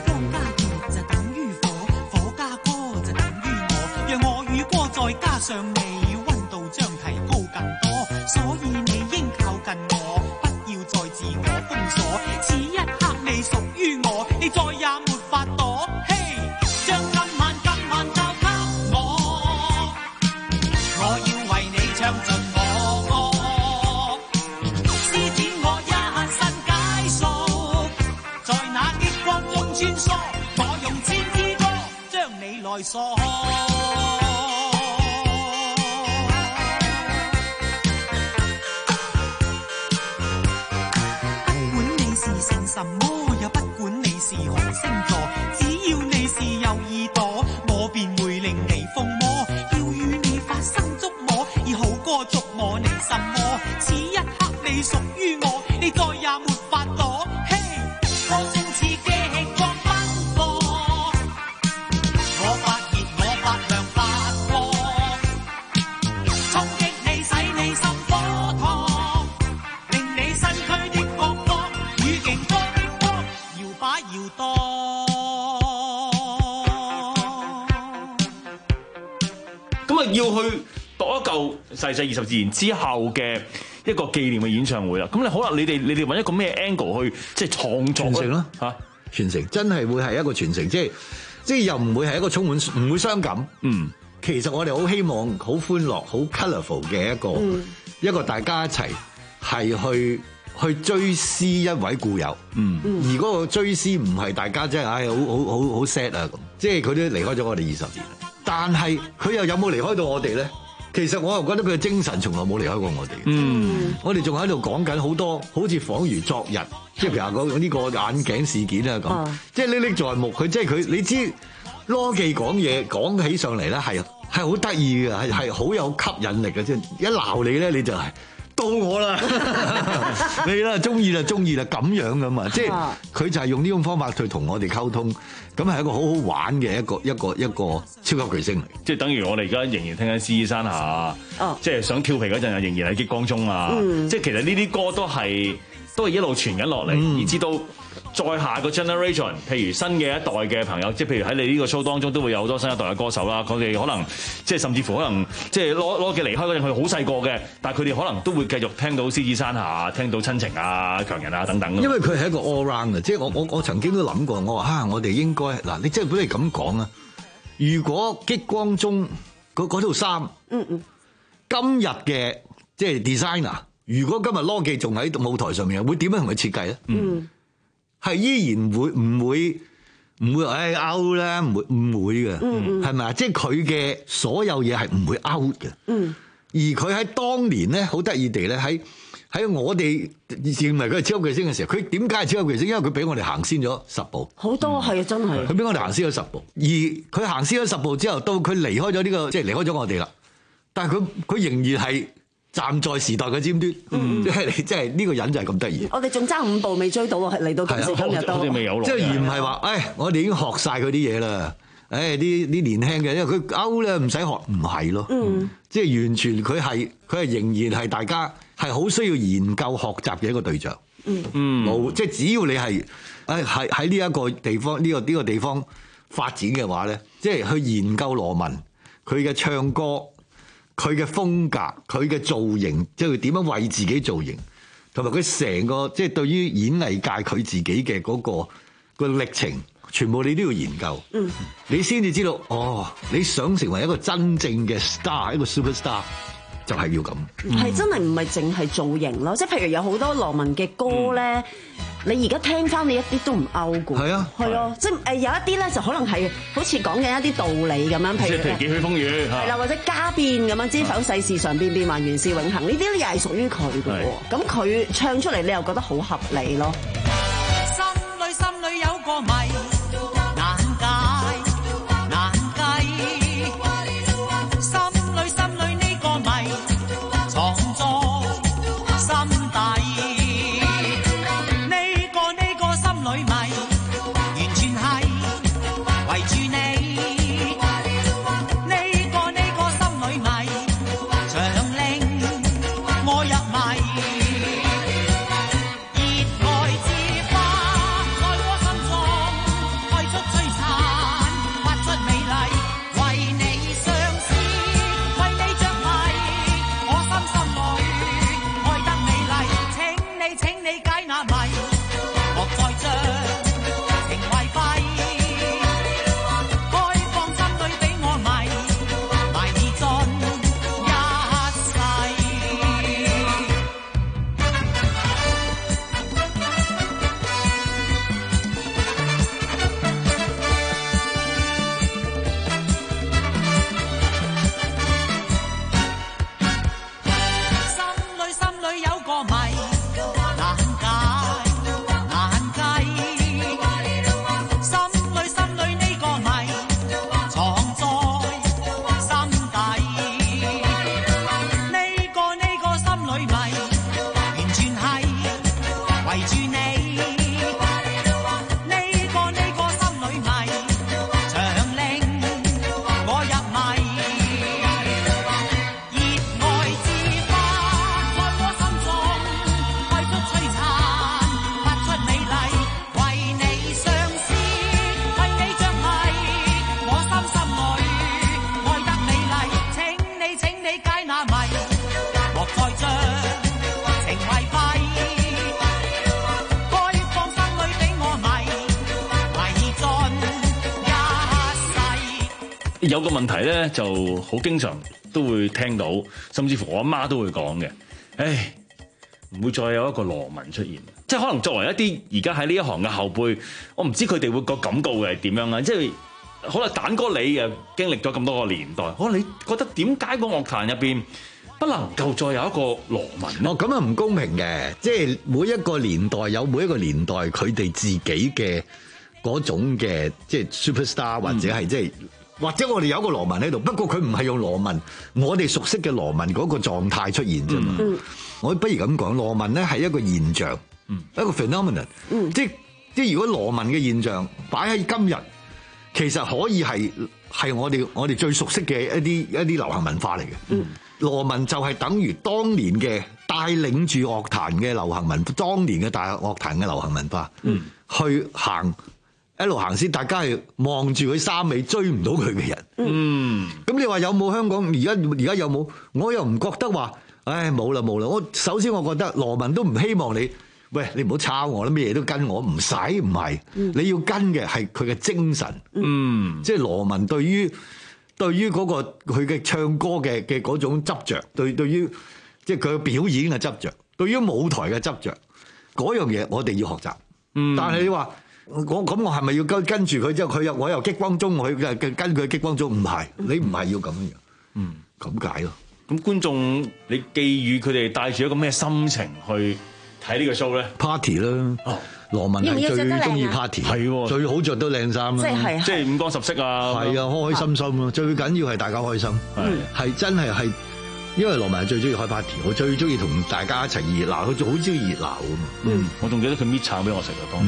再加上你溫度將提高更多，所以你應靠近我，不要再自我封鎖。此一刻你屬於我，你再也沒法躲。嘿，將今晚今晚交給我，我要為你唱盡我歌，施展我一身解數，在那激光中穿梭，我用千支歌將你來鎖。什麼也不管你是何星座，只要你是有耳朵，我便會令你瘋魔，要與你發生觸摸，而好過觸摸你什麼？此一刻你屬於我，你再也沒法躲。嘿，歌聲似激光奔放，我發熱我發亮發光，衝擊你使你心火燙，令你身軀的角光與勁多。搖擺搖蕩。 咁啊要去度一嚿逝世二十年之後嘅一個紀念嘅演唱會啦。咁你好啦，你哋你哋揾一個咩 angle 去即係創作傳承咯嚇？ 傳承真係會係一個傳承，即係即係又唔會係一個充滿唔會傷感。 嗯， 其實我哋好希望好歡樂、好 colourful 嘅一個、嗯、一個大家一齊係去去追思一位故友。嗯，而嗰個追思唔係大家真係唉好好好好 sad 啊咁，即係佢都離開咗我哋二十年，但係佢又有冇離開到我哋咧？其實我又覺得佢嘅精神從來冇離開過我哋。嗯，我哋仲喺度講緊好多，好似恍如昨日，即係譬如話講呢個眼鏡事件啊咁，啊即係歷歷在目。佢即係佢，你知羅記講嘢講起上嚟咧，係係好得意嘅，係係好有吸引力嘅。即係一鬧你咧，你就係、是。到我啦，你啦，中意啦，中意啦，咁樣噶嘛，即係佢就係用呢種方法去同我哋溝通，咁係一個好好玩嘅一個一個一個超級巨星嚟， 即係等於我哋而家仍然聽緊獅子山下，哦、即係想跳皮嗰陣啊，仍然喺激光中啊，嗯、即係其實呢啲歌都係都係一路傳緊落嚟，嗯、以至到再下個 generation， 譬如新嘅一代嘅朋友，即係譬如喺你呢個 show 當中都會有好多新一代嘅歌手啦，佢哋可能即係甚至乎可能即係攞攞嘅離開嗰陣，佢好細個嘅，但係佢哋可能都會繼續聽到獅子山下，聽到親情啊、強人啊等等。 因為佢係一個 all round 嘅，即係我我我曾經都諗過，我話啊，我哋應該嗱，你即係本嚟咁講啊，如果激光中嗰嗰套衫，嗯嗯，今日嘅即係 designer， 如果今日羅記仲喺舞台上面，會點樣同佢設計咧？嗯。係依然會唔會唔會誒 out 咧？唔會唔會嘅，係咪啊？即係佢嘅所有嘢係唔會 out 嘅。嗯，而佢喺當年咧，好得意地咧，喺喺我哋認為佢係超級巨星嘅時候，佢點解係超級巨星？因為佢俾我哋行先咗十步。好多係啊，真係。佢俾我哋行先咗十步，而佢行先咗十步之後，到佢離開咗呢個，即係離開咗我哋啦。但係佢佢仍然係站在時代嘅尖端，即係你，即係呢個人就係咁得意。我哋仲爭五步未追到喎，嚟到今時今日都，即係而唔係話，誒，我哋已經學晒佢啲嘢啦。誒，啲啲年輕嘅，因為佢歐咧唔使學，唔係咯。嗯，即係完全佢係佢係仍然係大家係好需要研究學習嘅一個對象。嗯嗯，冇，即係只要你係誒喺喺呢一個地方呢個呢個地方發展嘅話咧，即係去研究羅文佢嘅唱歌。佢嘅風格，佢嘅造型，即係佢點樣為自己造型，同埋佢成個即係對於演藝界佢自己嘅嗰個個歷程，全部你都要研究。嗯，你先至知道哦，你想成為一個真正嘅 star， 一個 superstar， 就係要咁。係、嗯、真係唔係淨係造型咯，即係譬如有好多羅文嘅歌咧。嗯你而家聽翻你一啲都唔 out 嘅，係啊，係啊，即係誒有一啲咧就可能係好似講緊一啲道理咁樣，譬如即係幾許風雨係啦，或者家變咁樣，知否世事常變，變幻原是永恆，呢啲又係屬於佢嘅喎。咁佢唱出嚟，你又覺得好合理咯。心裏心裏有個謎難解難計，心裏心裏呢個謎藏在心底。 有個問題咧，就好經常都會聽到，甚至乎我阿媽都會講嘅。唉，唔會再有一個羅文出現。即係可能作為一啲而家喺呢一行嘅後輩，我唔知佢哋會個感覺會係點樣啊！即係可能蛋哥你又經歷咗咁多個年代，可能你覺得點解個樂壇入邊不能夠再有一個羅文咧？ 哦，咁啊唔公平嘅，即係每一個年代有每一個年代佢哋自己嘅嗰種嘅即係 superstar 或者係即係。或者我哋有一個羅文喺度，不過佢唔係用羅文，我哋熟悉嘅羅文嗰個狀態出現啫嘛。嗯、我不如咁講，羅文咧係一個現象，嗯、一個 phenomenon、嗯。即即如果羅文嘅現象擺喺今日，其實可以係係我哋我哋最熟悉嘅一啲一啲流行文化嚟嘅。嗯、羅文就係等於當年嘅帶領住樂壇嘅流行文化，當年嘅大樂壇嘅流行文化，嗯、去行。一路行先，大家係望住佢三尾追唔到佢嘅人。嗯，咁你話有冇香港？而家而家有冇？我又唔覺得話，唉，冇啦冇啦。我首先我覺得羅文都唔希望你，喂，你唔好抄我啦，咩嘢都跟我，唔使唔係。你要跟嘅係佢嘅精神。嗯，即係羅文對於對於嗰個佢嘅唱歌嘅嘅嗰種執着，對對於即係佢嘅表演嘅執着，對於舞台嘅執着，嗰樣嘢我哋要學習。嗯，但係你話。我咁我係咪要跟跟住佢之後佢又我又激光中佢嘅跟佢激光中唔係你唔係要咁樣嗯咁解咯。 咁觀眾你寄語佢哋帶住一個咩心情去睇呢個 show 咧 ？Party 啦，哦，羅文係最中意 party 係最好着得靚衫啦， 即係即係五光十色啊， 係啊，開開心心咯，最緊要係大家開心係係真係係。因為羅文係最中意開 party，我最中意同大家一齊熱鬧，佢就好中意熱鬧啊嘛。 嗯，我仲記得佢搣橙俾我食啊，當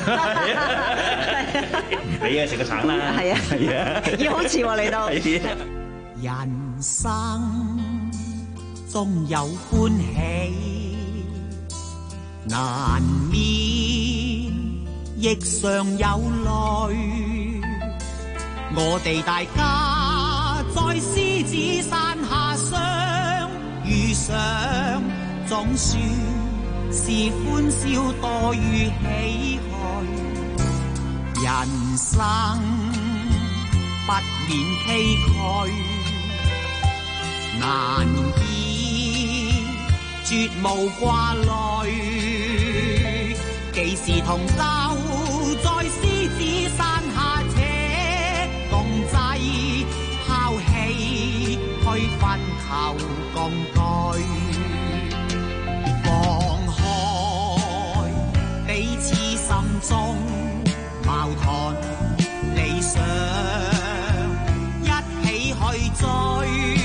年。俾嘢食個橙啦。係啊，係啊， 要好似喎你都。 人生總有歡喜，難免亦常有淚。我哋大家在獅子山下相遇上，總算是歡笑多於唏噓。人生不免崎嶇，難以絕無掛慮。幾時同舟在獅子山下且共濟，拋棄去分求共對，放開彼此心中矛盾理想，一起去追。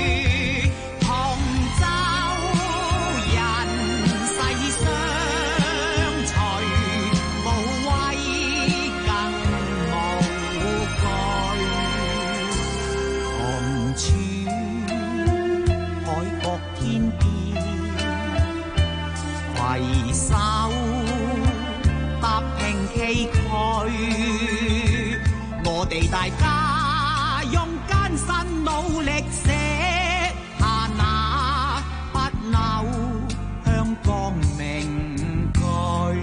攜手踏平崎嶇，我哋大家用艱辛努力寫下那不朽香港名句。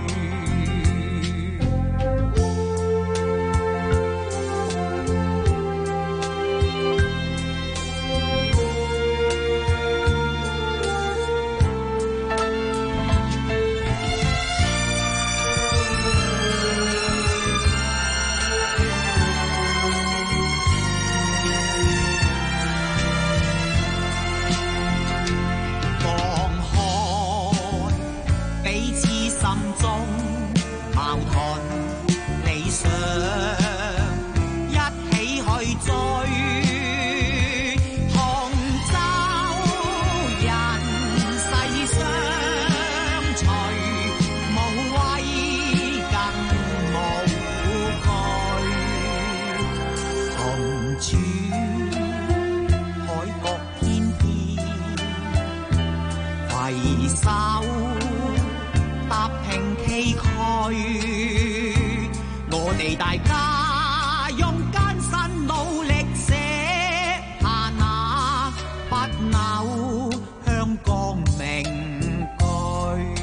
我哋大家用艱辛努力寫下那不朽香港名句。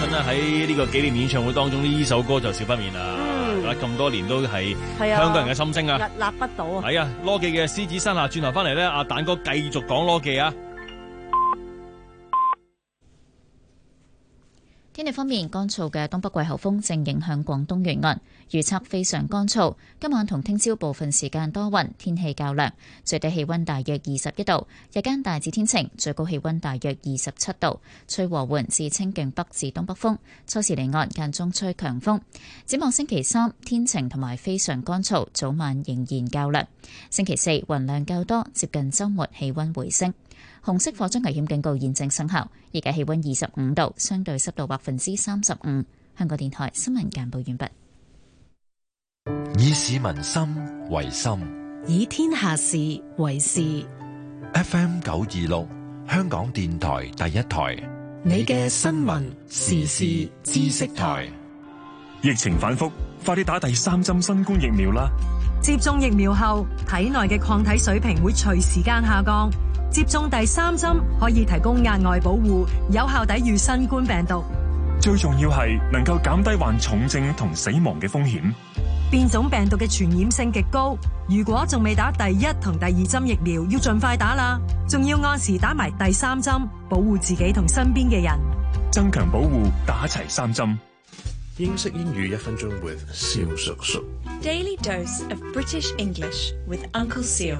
身咧喺呢個紀念演唱會當中，呢首歌就少不免啦。咁、嗯、多年都係香港人嘅心聲啊， 屹立不倒啊。 係啊，羅記嘅獅子山下，轉頭翻嚟咧，阿蛋哥繼續講羅記啊。 天氣方面，乾燥嘅東北季候風正影響廣東沿岸，預測非常乾燥。今晚同聽朝部分時間多雲，天氣較涼，最低氣溫大約二十一度，日間大致天晴，最高氣溫大約二十七度，吹和緩至清勁北至東北風，初時離岸間中吹強風。展望星期三，天晴同埋非常乾燥，早晚仍然較涼。星期四雲量較多，接近週末氣溫回升。紅色火災危險警告現正生效，而家氣溫二十五度，相對濕度百分之三十五。香港電台新聞簡報完畢。 以市民心為心， 以天下事為事。 F M 九二六，香港電台第一台， 你嘅新聞時事知識台。 疫情反覆，快啲打第三針新冠疫苗啦！ 接種疫苗後，體內嘅抗體水平會隨時間下降。接種第三針可以提供額外保護，有效抵禦新冠病毒。 最重要係能夠減低患重症同死亡嘅風險。 變種病毒嘅傳染性極高，如果仲未打第一同第二針疫苗，要盡快打啦。仲要按時打埋第三針，保護自己同身邊嘅人。 增強保護，打齊三針。 英式英語一分鐘 with 蕭叔叔。 Daily dose of British English with Uncle Seal。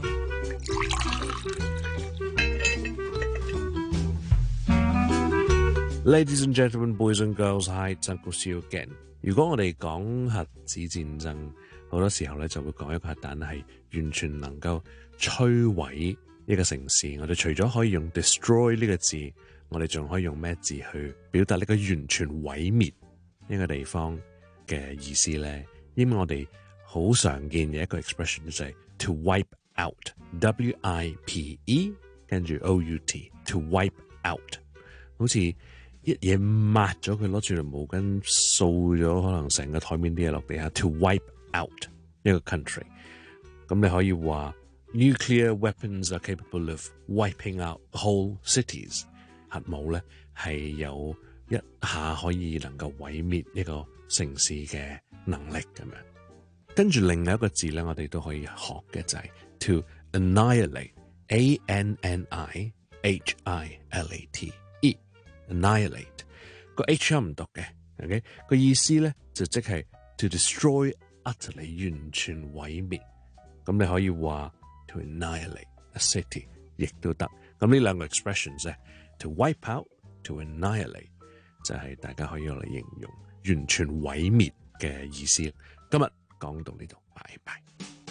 Ladies and gentlemen, boys and girls, hi, it's Uncle Seal again。如果我哋講核子戰爭，好多時候咧就會講一個核彈係完全能夠摧毀一個城市。我哋除咗可以用 destroy 呢個字，我哋仲可以用咩字去表達呢個完全毀滅一個地方嘅意思咧？因為我哋好常見嘅一個 expression 就係 to wipe out，W I P E 跟住 O U T，to wipe out， 好似一嘢抹咗佢，攞住條毛巾掃咗可能成個台面啲嘢落地下 ，to wipe out 一個 country。咁你可以話 nuclear weapons are capable of wiping out whole cities。核武咧係有一下可以能夠毀滅一個城市嘅能力咁樣。跟住另外一個字咧，我哋都可以學嘅就係 to annihilate，A N N I H I L A T。Annihilate 個 H 音唔讀嘅 ，OK 個意思咧就即係 to destroy utterly 完全毀滅。咁你可以話 to annihilate a city 亦都得。咁呢兩個 expressions 咧 to wipe out，to annihilate 就係大家可以用嚟形容完全毀滅嘅意思。今日講到呢度，拜拜。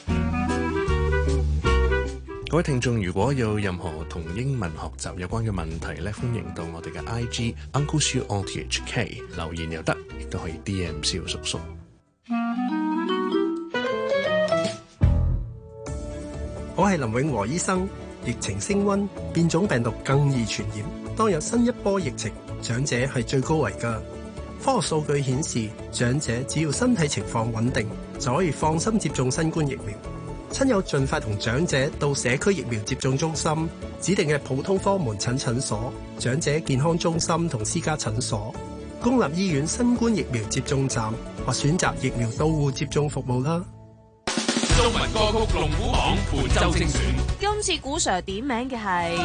各位聽眾，如果有任何同英文學習有關嘅問題咧，歡迎到我哋嘅 I G Uncle Siu O T H K 留言又得，亦都可以 D M 蕭叔叔。 我係林永和醫生。疫情升溫，變種病毒更易傳染。當有新一波疫情，長者係最高危㗎。科學數據顯示，長者只要身體情況穩定，就可以放心接種新冠疫苗。親友盡快同長者到社區疫苗接種中心、指定嘅普通科門診診所、長者健康中心同私家診所、公立醫院新冠疫苗接種站或選擇疫苗到戶接種服務啦。 中文歌曲龍虎榜本周精選， 今次古 Sir 點名嘅係。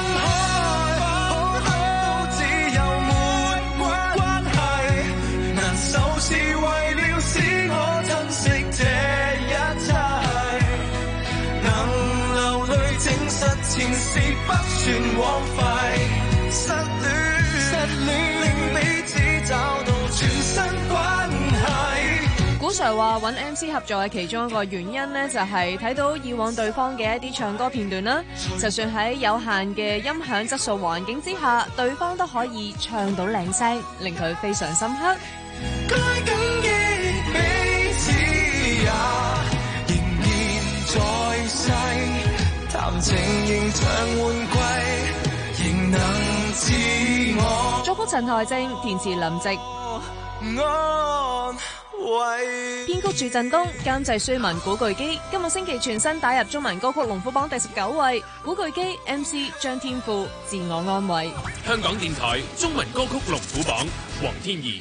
前事不算枉費，失戀失戀令彼此找到全新關係。 古 Sir 話揾 M C 合作嘅其中一個原因呢，就係睇到以往對方嘅一啲唱歌片段啦，就算喺有限嘅音響質素環境之下，對方都可以唱到靚聲，令佢非常深刻。 該感激彼此也仍然在世。談情仍像換季，仍能自我。 作曲陳台正，填詞林夕。 安慰。 編曲住振東，監製舒文、古巨基，今個星期全新打入中文歌曲龍虎榜第十九位。古巨基 M C 張天賦，自我安慰。 香港電台中文歌曲龍虎榜，黃天怡。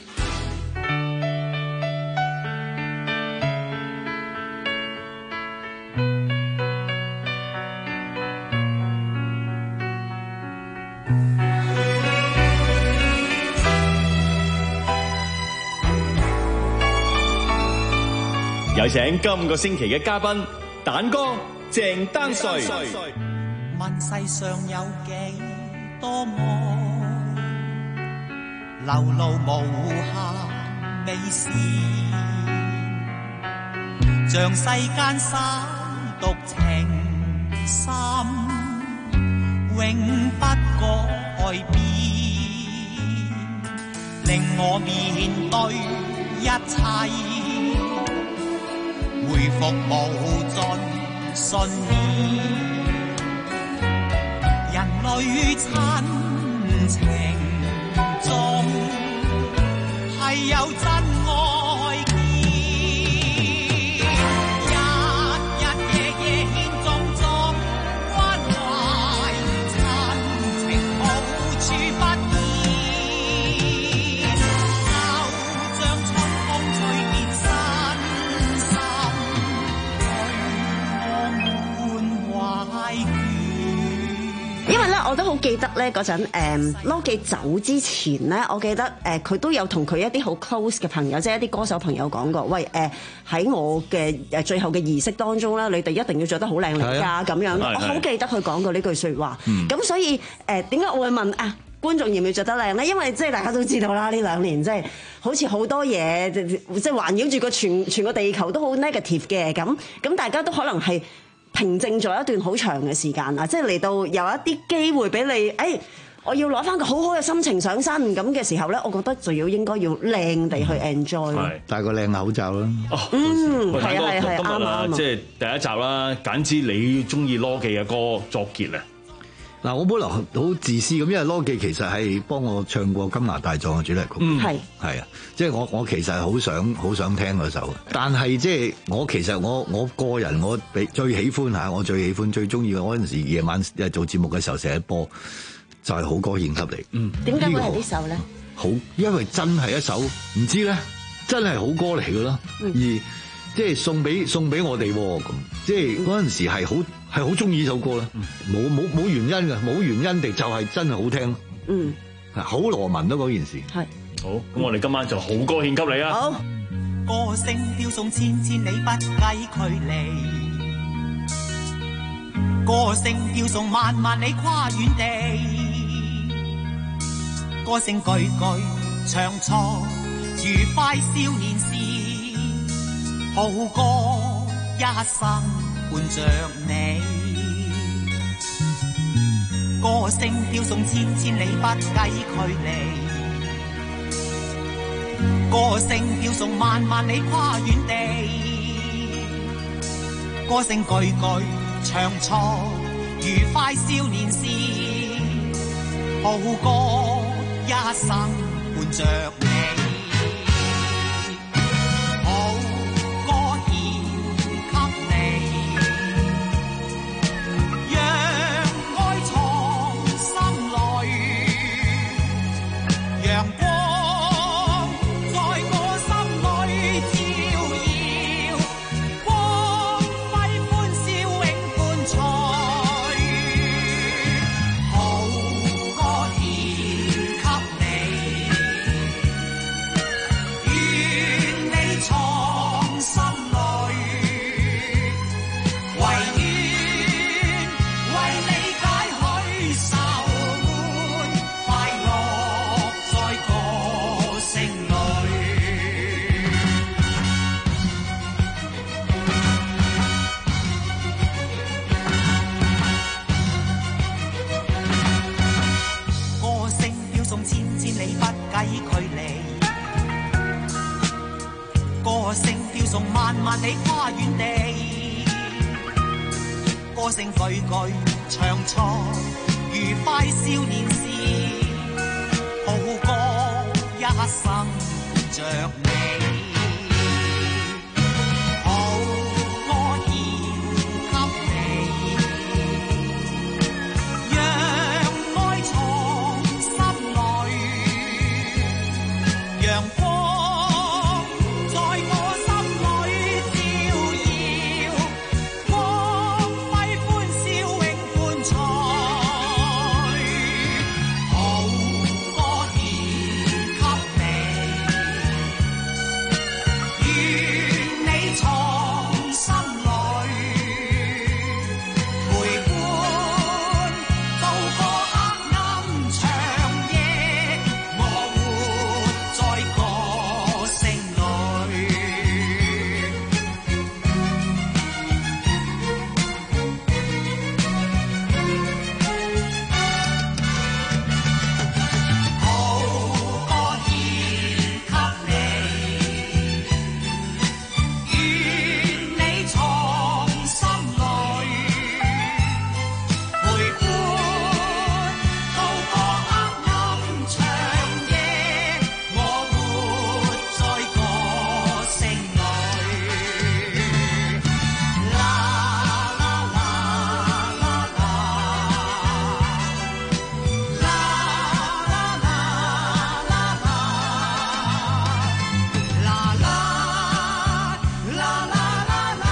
有請今個星期嘅嘉賓蛋哥鄭丹瑞。 問世上有幾多愛，流露無限美善，像世間三毒情深，永不改變，令我面對一切回復無盡信念，人類親情中係有真愛見，日日夜夜獻種種關懷，親情無處不見，就像春風吹遍身心。 因為咧，我都好記得咧嗰陣，誒羅記走之前咧，我記得誒佢都有同佢一啲好 close 嘅朋友，即係一啲歌手朋友講過，喂誒喺我嘅誒最後嘅儀式當中啦，你哋一定要着得好靚嚟㗎咁樣，我好記得佢講過呢句説話。咁、嗯、所以誒點解我會問啊觀眾要唔要着得靚咧？因為即係大家都知道啦，呢兩年即係好似好多嘢即係環繞住個全全個地球都好 negative 嘅，咁咁大家都可能係平靜咗一段好長嘅時間啊！即係嚟到有一啲機會俾你，誒、哎，我要攞翻個好好嘅心情上身咁嘅時候咧，我覺得就要應該要靚地去 enjoy。係戴個靚口罩啦。 哦， 嗯，係啊係係啱啊！即係第一集啦，揀支你中意羅記嘅歌作結啊！ 嗱，我本來好自私咁，因為羅記其實係幫我唱過《金牙大狀》嘅主題曲， 嗯，係係啊，即係我我其實好想好想聽嗰首，但係即係我其實我我個人我比最喜歡嚇，我最喜歡最中意嘅嗰陣時夜晚做節目嘅時候成日播，就係、是、好歌獻給你。嗯，點解會係呢首咧？好，因為真係一首唔知咧，真係好歌嚟嘅咯，嗯、而即係送俾送俾我哋咁，即係嗰陣時係好。係好中意呢首歌啦，冇冇冇原因嘅，冇原因地就係真係好聽。嗯，好羅文咯嗰件事。係好，咁我哋今晚就好歌獻給你啊！好， 歌聲飄送千千里不計距離，歌聲飄送萬萬里跨遠地，歌聲句句唱錯愉快少年時，好歌一生伴着你，歌聲飄送千千里不計距離，歌聲飄送萬萬里跨遠地，歌聲句句唱錯愉快少年時，好歌一生伴着你。萬里跨遠地，歌聲句句唱錯愉快少年時，好歌一生着你。好，我獻給你，讓愛藏心裏，陽光在我心裏照耀，光輝歡笑永伴隨。好，我獻給你，願你藏心裏，陪伴渡過黑暗長夜，我活在歌聲裏。好，我獻給你，願你藏心裏，陪伴渡過黑暗長夜，我活在歌聲裏。啦啦啦啦啦，啦啦啦啦啦，啦啦啦啦啦啦啦。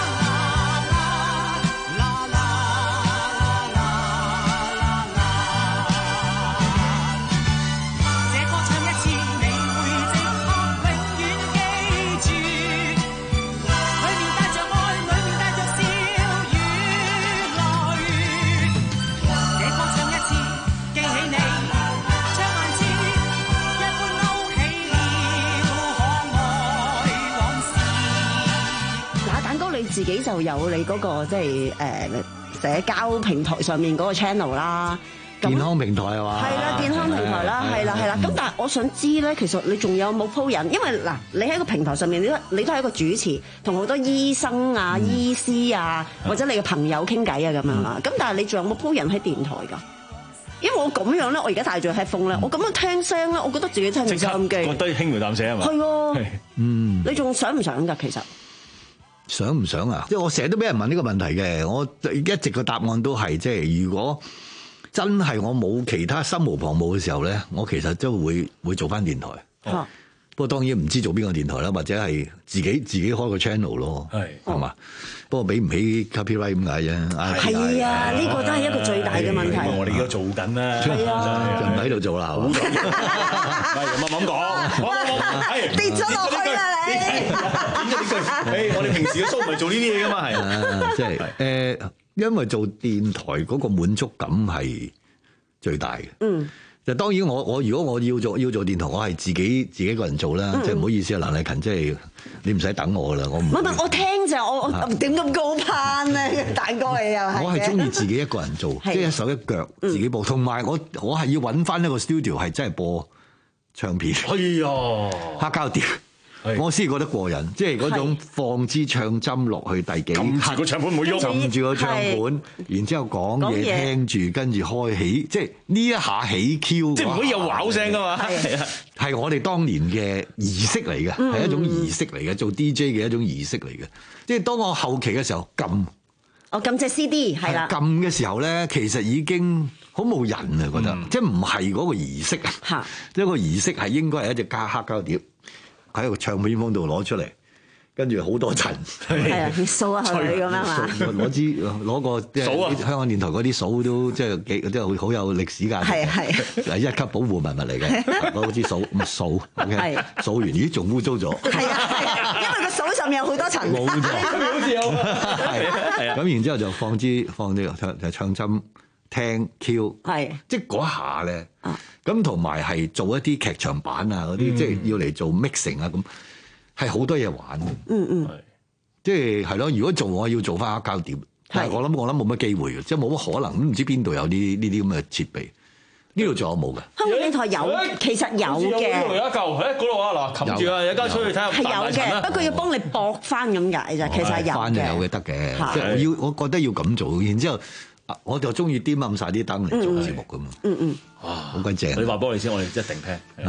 這歌唱一次，你會即刻永遠記住，裏面帶着愛，裏面帶着笑與淚。這歌唱一次，記起你，唱萬次，一般勾起了可愛往事。 嗱，蛋哥你自己就有你嗰、個即係誒社交平台上面嗰個 channel 啦。咁健康平台係嘛？ 係啦，健康平台啦，係啦，係啦。咁但係我想知咧，其實你仲有冇鋪人？因為嗱，你喺個平台上面，你都你都係一個主持，同好多醫生啊、醫師啊，或者你嘅朋友傾偈啊咁樣啦。咁但係你仲有冇鋪人喺電台㗎？因為我咁樣咧，我而家戴住 headphone 咧，我咁樣聽聲咧，我覺得自己聽唔到收音機。 覺得輕描淡寫係嘛？ 係喎， 嗯， 你仲想唔想㗎？其實想唔想啊？即係我成日都俾人問呢個問題嘅，我一直個答案都係即係如果真係我冇其他心無旁騖嘅時候咧，我其實都會會做翻電台。 哦不過當然唔知做邊個電台啦，或者係自己自己開個 channel 咯，係係嘛？不過俾唔起 copyright 咁解啫。 係啊，呢個都係一個最大嘅問題。 我哋而家做緊啦， 係啊， 就唔喺度做啦，係嘛？ 係咁啊，咁講，係跌咗落去啦你。 點解呢句？誒，我哋平時嘅 show 唔係做呢啲嘢噶嘛，係啊，即係誒，因為做電台嗰個滿足感係最大嘅。嗯。就當然我我如果我要做要做電台，我係自己自己一個人做啦，即係唔好意思啊，梁麗勤，即係你唔使等我啦，我唔。 唔係唔係，我聽就我我點咁高攀咧？蛋哥你又係。 我係中意自己一個人做，即係一手一腳自己播，同埋我我係要揾翻一個 studio 係真係播唱片。 哎呀， 黑膠碟。我先覺得過癮，即係嗰種放支唱針落去第幾， 撳住個唱盤唔會喐， 撳住個唱盤，然之後講嘢聽住，跟住開起，即係呢一下起 Q， 即係唔可以有嘩聲噶嘛，係啊， 係我哋當年嘅儀式嚟嘅，係一種儀式嚟嘅，做 D J 嘅一種儀式嚟嘅。即係當我後期嘅時候撳， 我撳隻 C D 係啦， 撳嘅時候咧，其實已經好冇癮啊，覺得，即係唔係嗰個儀式啊，即係個儀式係應該係一隻加黑膠碟。喺個唱片封度攞出嚟，跟住好多塵， 係啊，掃下佢咁樣嘛。 攞支攞個即係香港電台嗰啲掃都即係幾即係好有歷史價值。係係係一級保護文物嚟嘅，攞支掃咁掃 ，OK，掃完咦仲污糟咗。係啊係啊，因為個掃上面有好多塵。冇錯，好似有。係係啊，咁然之後就放支放啲唱就唱針聽 Q， 係即係嗰下咧。咁同埋係做一啲劇場版啊嗰啲，即係要嚟做 mixing 啊咁，係好多嘢玩嘅。嗯嗯，即係係咯。如果做我要做翻黑膠碟，但係我諗我諗冇乜機會嘅，即係冇乜可能。唔知邊度有啲呢啲咁嘅設備？呢度仲有冇嘅？香港電台有，其實有嘅。呢度有一嚿，喺嗰度啊嗱，冚住啊，有間出去睇下。係有嘅，不過要幫你駁翻咁解啫。其實係有嘅。翻就有嘅得嘅，即係我要，我覺得要咁做。然之後。我就中意啲暗晒啲燈嚟做節目噶嘛，嗯嗯，哇，好鬼正！你話俾我哋先，我哋一定聽嚇。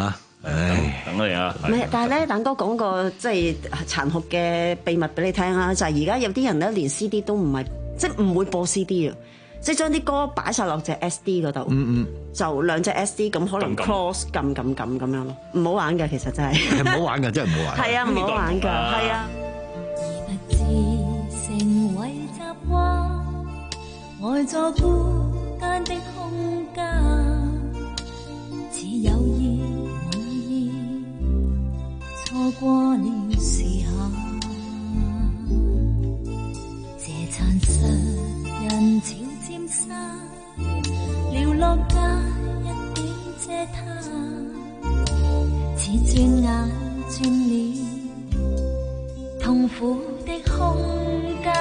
唉， 等你啊！ 唔係，但係咧，蛋哥講個即係殘酷嘅秘密俾你聽啊，就係而家有啲人咧連 C D 都唔係，即係唔會播 C D 啊，即係將啲歌擺晒落隻 S D 嗰度， 嗯嗯， 就兩隻 S D 咁可能 cross 撳撳撳咁樣咯，唔好玩嘅其實真係， 唔好玩嘅真係唔好玩， 係啊唔好玩㗎，係啊。 不知成為習慣，呆在孤單的空間，似有意無意錯過了時候，這殘實人潮漸散，寥落街一點嗟嘆，似轉眼轉了痛苦的空間，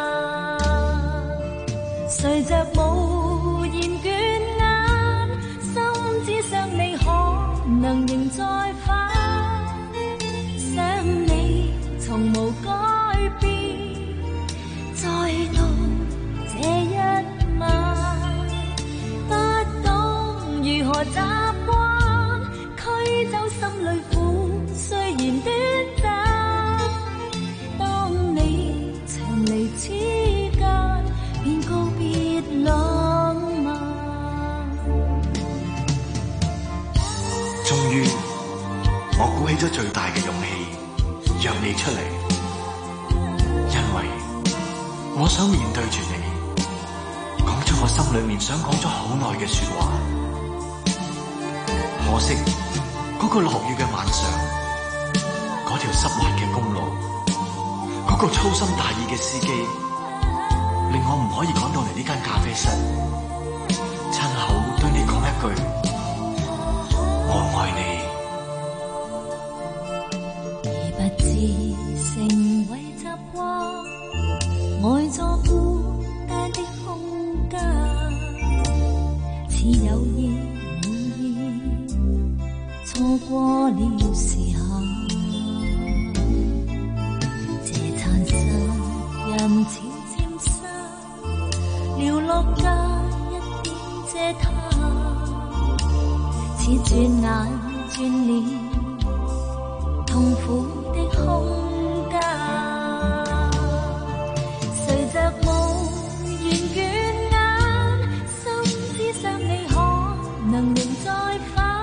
隨着無言倦眼，心只想你可能仍在返，想你從無改變，再到這一晚，不懂如何習慣，驅走心裏苦，雖然短暫。離此間，便告別浪漫。 終於，我鼓起咗最大嘅勇氣約你出嚟，因為我想面對住你，講出我心裏面想講咗好耐嘅說話。可惜嗰個落雨嘅晚上，嗰條濕滑嘅公路，嗰個粗心大意嘅司機，令我唔可以趕到嚟呢間咖啡室，親口對你講一句我愛你。 而不知成為習慣，呆在孤單的空間，似有意無意錯過了時候。人潮漸散，寥落街一點嗟嘆，似轉眼轉了痛苦的空間，隨着無言倦眼，心只想你可能仍在返，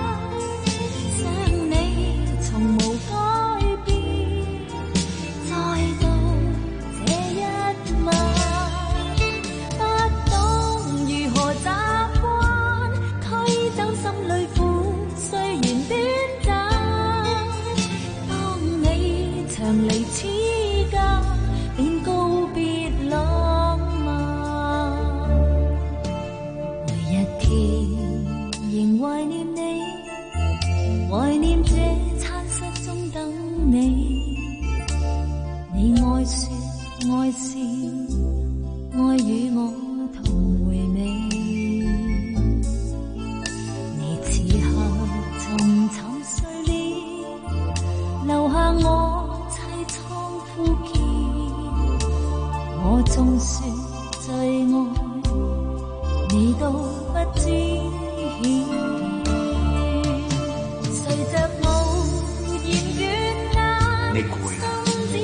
想你從無改變，再到不懂如何習慣，驅走心裏苦，雖然短暫。當你長離此間，便告別浪漫。每一天仍懷念你，懷念這餐室中等你。你愛說愛笑，愛與我同回味。你此刻從沉睡了，留下我凄愴枯竭。我縱說最愛你，都不知曉。隨着無言倦眼， 你攰啦。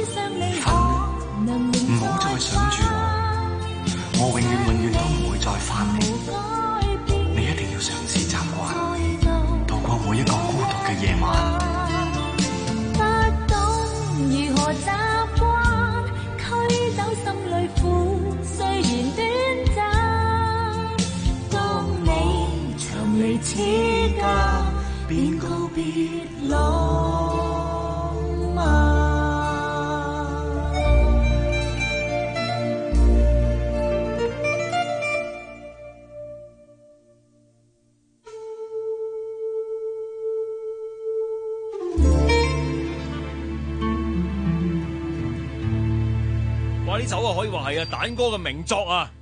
唔好再想住我，我永遠永遠都唔會再翻嚟。你一定要嘗試習慣，度過每一個孤獨嘅夜晚。 不懂如何習慣，驅走心裏苦，雖然短暫。當你長離此間，便告別浪漫。 呢首啊可以話係啊蛋哥嘅名作啊，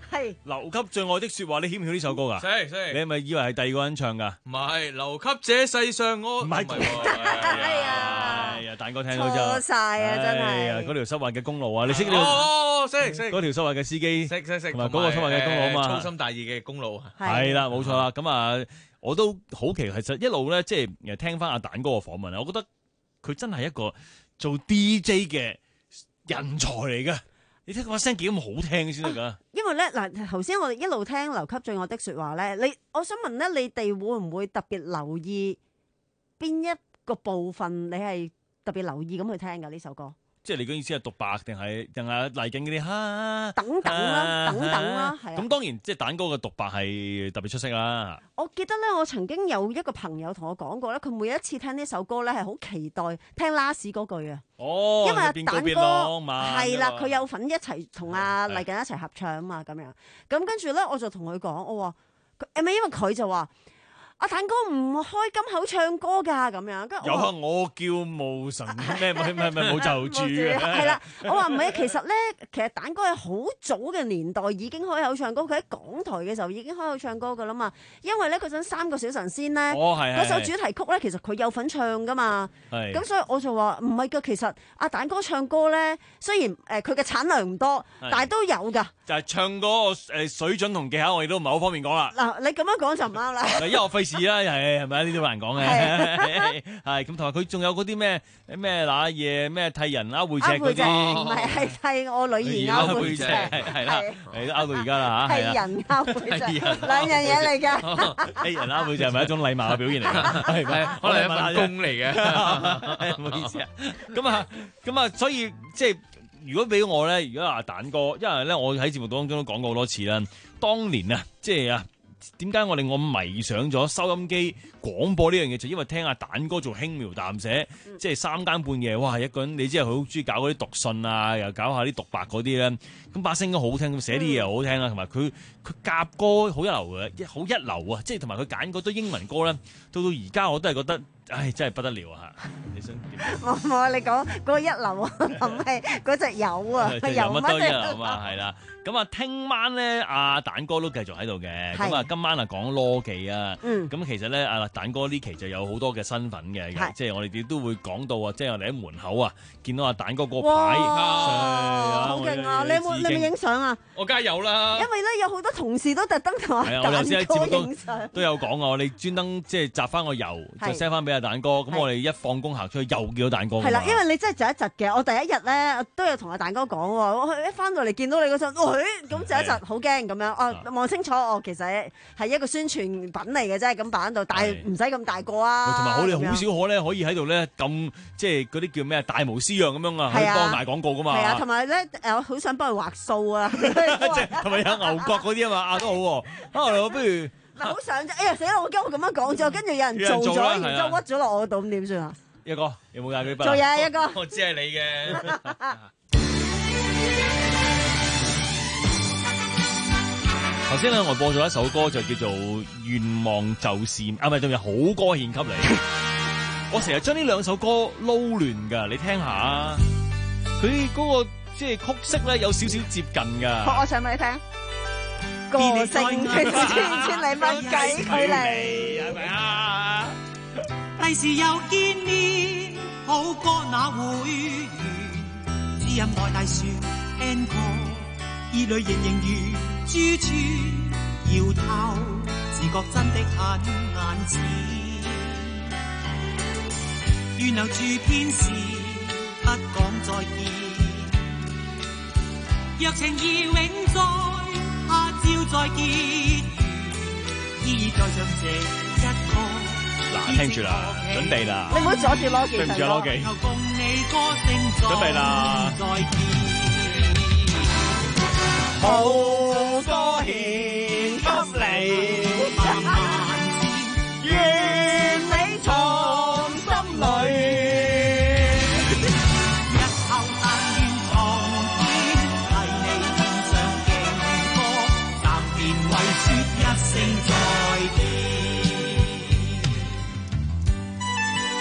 係留給最愛的説話，你曉唔曉呢首歌㗎？ 識識。 你係咪以為係第二個人唱㗎？ 唔係，留給這世上我唔係。 係啊。 哎呀，蛋哥聽到就錯曬啊！真係。 嗰條濕滑嘅公路啊，你識呢條？ 哦，識識。 嗰條濕滑嘅司機， 識識識。 同埋嗰個濕滑嘅公路啊嘛。 粗心大意嘅公路。 係啦，冇錯啦。咁啊，我都好奇，其實一路咧，即係誒聽翻阿蛋哥嘅訪問啊，我覺得佢真係一個做 D J 嘅人才嚟㗎。你聽佢把聲幾咁好聽先得㗎。 因為咧嗱，頭先我哋一路聽留給最愛的説話咧，你我想問咧，你哋會唔會特別留意邊一個部分？你係特別留意咁去聽㗎呢首歌？即係你嘅意思係獨白定係定係嚟緊嗰啲哈等等啦，等等啦，係啊。咁當然即係蛋哥嘅獨白係特別出色啦。 我記得咧，我曾經有一個朋友同我講過咧，佢每一次聽呢首歌咧係好期待聽 last 嗰句啊。哦，因為阿蛋哥係啦，佢有份一齊同阿麗緊一齊合唱啊嘛，咁樣。咁跟住咧，我就同佢講，我話誒咪因為佢就話。阿蛋哥唔開金口唱歌㗎，咁樣。 有啊，我叫無神咩咩咩咩冇就住嘅。 係啦，我話唔係，其實咧，其實蛋哥係好早嘅年代已經開口唱歌，佢喺港台嘅時候已經開口唱歌㗎啦嘛。因為咧嗰陣三個小神仙咧，嗰首主題曲咧，其實佢有份唱㗎嘛。係。咁所以我就話唔係㗎，其實阿蛋哥唱歌咧，雖然誒佢嘅產量唔多，但係都有㗎。 就係唱歌誒水準同技巧，我哋都唔係好方便講啦。嗱， 你咁樣講就唔啱啦。 因為我費事啦，係係咪啊？呢啲好難講嘅。係咁，同埋佢仲有嗰啲咩咩嗱嘢咩替人勾背脊嗰啲， 唔係係替我女兒勾背脊， 係啦，係都勾到而家啦嚇。 替人勾背脊，兩樣嘢嚟㗎。 替人勾背脊係咪一種禮貌嘅表現嚟㗎？係咪？ 可能係一份工嚟嘅。 唔好意思啊。咁啊咁啊，所以即係。如果俾我咧，如果阿蛋哥，因為咧我喺節目當中都講過好多次啦。當年啊，即係啊，點解我令我迷上咗收音機廣播呢樣嘢？就因為聽阿蛋哥做輕描淡寫，嗯、即係三更半夜，哇！一個人你知係好中意搞嗰啲讀信啊，又搞下啲獨白嗰啲咧，咁把聲都好聽，寫啲嘢又好聽啦，同埋佢佢夾歌好一流嘅，好一流啊！即係同埋佢揀嗰堆英文歌咧，到到而家我都係覺得。唉，真係不得了啊！你想點？ 我冇你講嗰個一流啊，唔係嗰隻有啊，佢有乜都有啊嘛，係啦。咁啊，聽晚咧，阿蛋哥都繼續喺度嘅。咁啊，今晚啊講邏輯啊。嗯。咁其實咧，阿蛋哥呢期就有好多嘅身份嘅，即係我哋都會講到啊，即係我哋喺門口啊，見到阿蛋哥個牌。哇！ 好勁啊！你有冇你有冇影相啊？ 我梗係有啦。 因為咧有好多同事都特登同阿蛋哥影相。 都有講啊！我哋專登即係集翻個油，就 send 翻俾阿蛋哥。咁我哋一放工行出去又見到蛋哥。 係啦，因為你真係窒一窒嘅。我第一日咧都有同阿蛋哥講喎，我一翻到嚟見到你嗰陣，喂，咁窒一窒，好驚咁樣。哦，望清楚，哦，其實係一個宣傳品嚟嘅啫，咁擺喺度，但係唔使咁大個啊。 同埋我哋好少可咧，可以喺度咧咁即係嗰啲叫咩大無私樣咁樣啊，去幫大廣告噶嘛。 係啊，同埋咧誒，好想幫佢畫數啊， 同埋有牛角嗰啲啊嘛，啊都好喎。啊，我不如。 嗱，好想啫！哎呀，死啦！我驚我咁樣講咗，跟住有人做咗，然之後屈咗落我度，咁點算啊？ 一哥，有冇嗌佢筆？ 做嘢，一哥。 我知係你嘅。 頭先咧，我播咗一首歌，就叫做《願望就是》，啊，唔係，仲有好歌獻給你。我成日將呢兩首歌撈亂㗎，你聽下。佢嗰個即係曲式咧，有少少接近㗎。 我唱俾你聽。個性千千里不計距離， 係咪啊？ 第時又見面，好歌那會完？只因愛大樹 N 個，意裏仍仍如珠串，搖頭，自覺真的很眼淺。願留住片時，不講再見。若情意永在。他朝再結緣，依再像這一個。 嗱，聽住啦，準備啦。 你唔好阻住羅記。 對唔住羅記。準備啦。 再見。 好歌獻給你，願你藏心裏。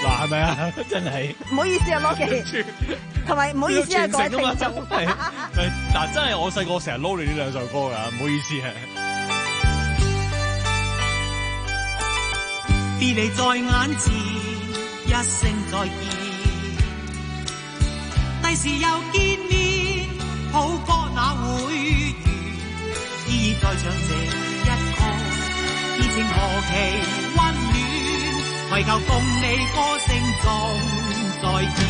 嗱係咪啊？真係唔好意思啊，羅記，同埋唔好意思啊，各位聽眾。 係嗱，真係我細個成日撈你呢兩首歌㗎，唔好意思啊。 別離在眼前，一聲再見。第時又見面，好歌那會完？依依再唱這一曲，意情何其溫暖，為求共你歌聲中再見。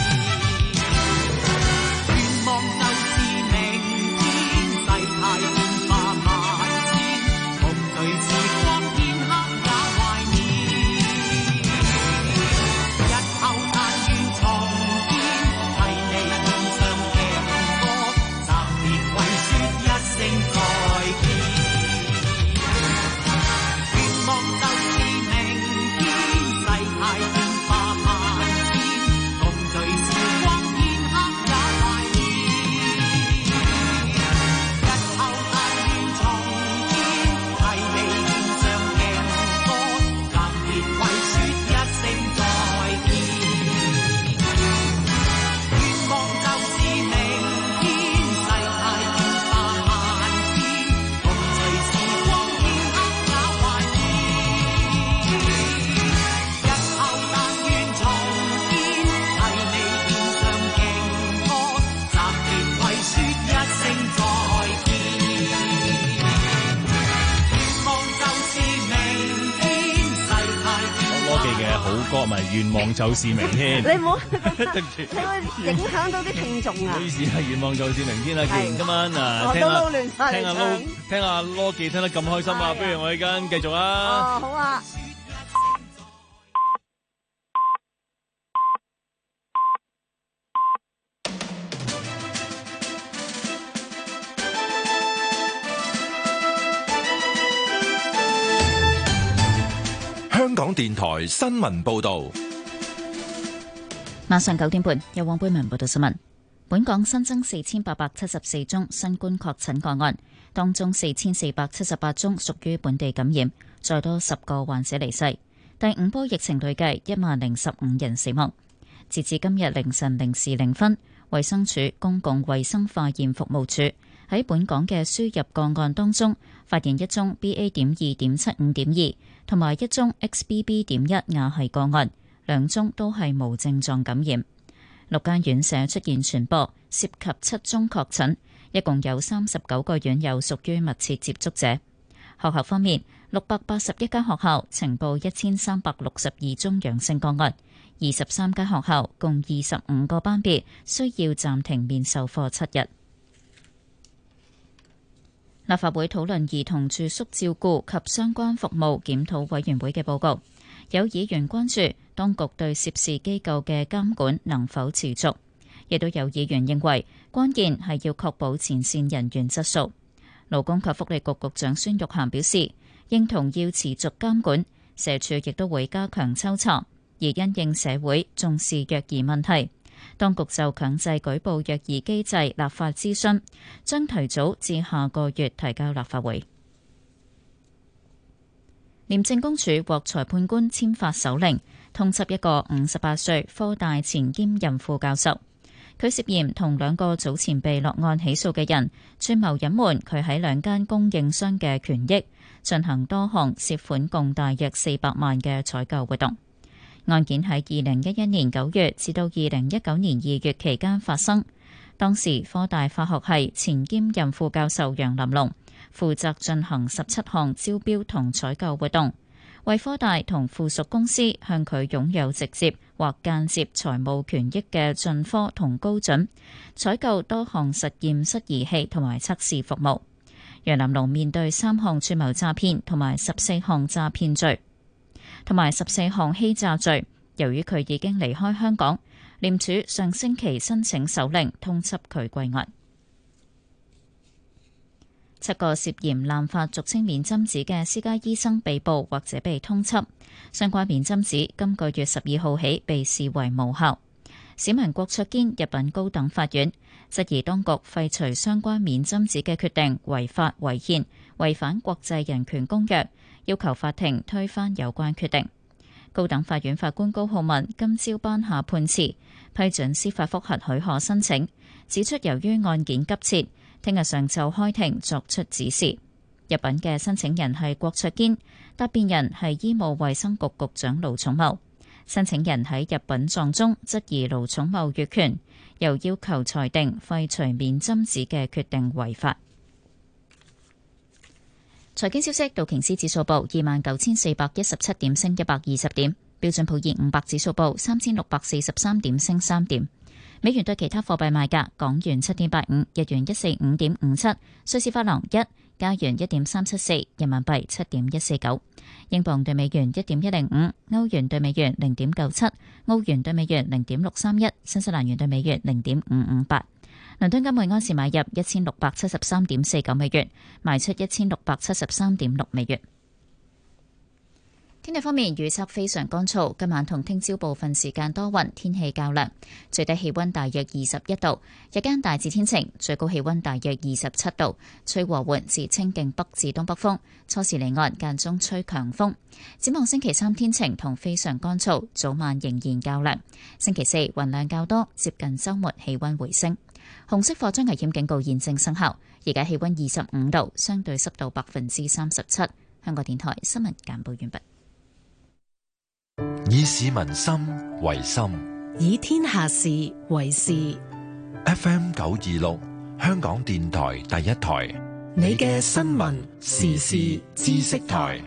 願望就是明天，世態變化萬千，共聚時光片刻也懷念。日後但願重見，為你獻上勁歌，暫別為說一聲再見。願望就是明天，世態變化萬千，共聚時光片刻也懷念。日後但願重見，為你獻上勁歌，暫別為說一聲再見。願望就是明天，世態變化萬千，共聚時光片刻也懷念。日後但願重見，為你獻上勁歌，暫別為說一聲再見。願望就是明天，世態變羅記嘅好歌咪願望就是明天。 你唔好， 對唔住， 你會影響到啲聽眾啊唔好！意思啊，願望就是明天啦。既然今晚啊， 我聽下都撈亂晒聽下你唱撈聽下羅記聽得咁開心啊，不如我依家繼續啊。 哦，好啊。 香港電台新聞報道。 晚上九點半，有黃貝文報道新聞。本港新增四千八百七十四宗新冠確診個案，當中四千四百七十八宗屬於本地感染，再多十個患者離世。第五波疫情累計一萬零十五人死亡。截至今日凌晨零時零分，衛生署公共衛生化驗服務處喺本港嘅輸入個案當中，發現一宗 B A 點二點七五點二，同埋一宗 X B B 點一亞系個案，兩宗都係無症狀感染。六間院舍出現傳播，涉及七宗確診，一共有三十九個院友屬於密切接觸者。學校方面，六百八十一間學校呈報一千三百六十二宗陽性個案，二十三間學校共二十五個班別需要暫停面授課七日。立法會討論兒童住宿照顧及相關服務檢討委員會嘅報告，有議員關注當局對涉事機構嘅監管能否持續，亦都有議員認為關鍵係要確保前線人員質素。勞工及福利局局長孫玉菡表示，認同要持續監管，社署亦都會加強抽查，而因應社會重視虐兒問題，當局就強制舉報虐兒機制立法諮詢，將提早至下個月提交立法會。廉政公署獲裁判官簽發手令，通緝一個五十八歲科大前兼任副教授。佢涉嫌同兩個早前被落案起訴嘅人串謀隱瞞佢喺兩間供應商嘅權益，進行多項涉款共大約四百萬嘅採購活動。案件喺二零一一年九月至到二零一九年二月期間發生。當時科大化學系前兼任副教授楊林龍負責進行十七項招標同採購活動，為科大同附屬公司向佢擁有直接或間接財務權益嘅進科同高準採購多項實驗室儀器同埋測試服務。楊林龍面對三項串謀詐騙同埋十四項詐騙罪，同埋十四項欺詐罪。由於佢已經離開香港，廉署上星期申請手令通緝佢歸案。七個涉嫌濫發俗稱免針紙嘅私家醫生被捕或者被通緝，相關免針紙今個月十二號起被視為無效。市民郭卓堅入稟高等法院，質疑當局廢除相關免針紙嘅決定違法違憲，違反國際人權公約，要求法庭推翻有關決定。 高等法院法官高浩文今朝頒下判詞，批准司法覆核許可申請，指出由於案件急切，聽日上晝開庭作出指示。入稟嘅申請人係郭卓堅，答辯人係醫務衛生局局長盧寵茂。申請人喺入稟狀中質疑盧寵茂越權，又要求裁定廢除免針紙嘅決定違法。財經消息，道瓊斯指數報二萬九千四百一十七點，升一百二十點；標準普爾五百指數報三千六百四十三點，升三點。美元對其他貨幣賣價：港元七點八五，日元一四五點五七，瑞士法郎一，加元一點三七四，人民幣七點一四九，英鎊對美元一點一零五，歐元對美元零點九七，澳元對美元零點六三一，新西蘭元對美元零點五五八。倫敦金每安士買入一千六百七十三點四九美元，賣出一千六百七十三點六美元。天氣方面，預測非常乾燥，今晚同聽朝部分時間多雲，天氣較涼，最低氣溫大約二十一度，日間大致天晴，最高氣溫大約二十七度，吹和緩至清勁北至東北風，初時離岸，間中吹強風。展望星期三天晴同非常乾燥，早晚仍然較涼。星期四雲量較多，接近週末氣溫回升。紅色火災危險警告現正生效，而家氣溫二十五度，相對濕度百分之三十七。香港電台新聞簡報完畢。 以市民心為心， 以天下事為事。 F M 九二六，香港電台第一台， 你嘅新聞時事知識台。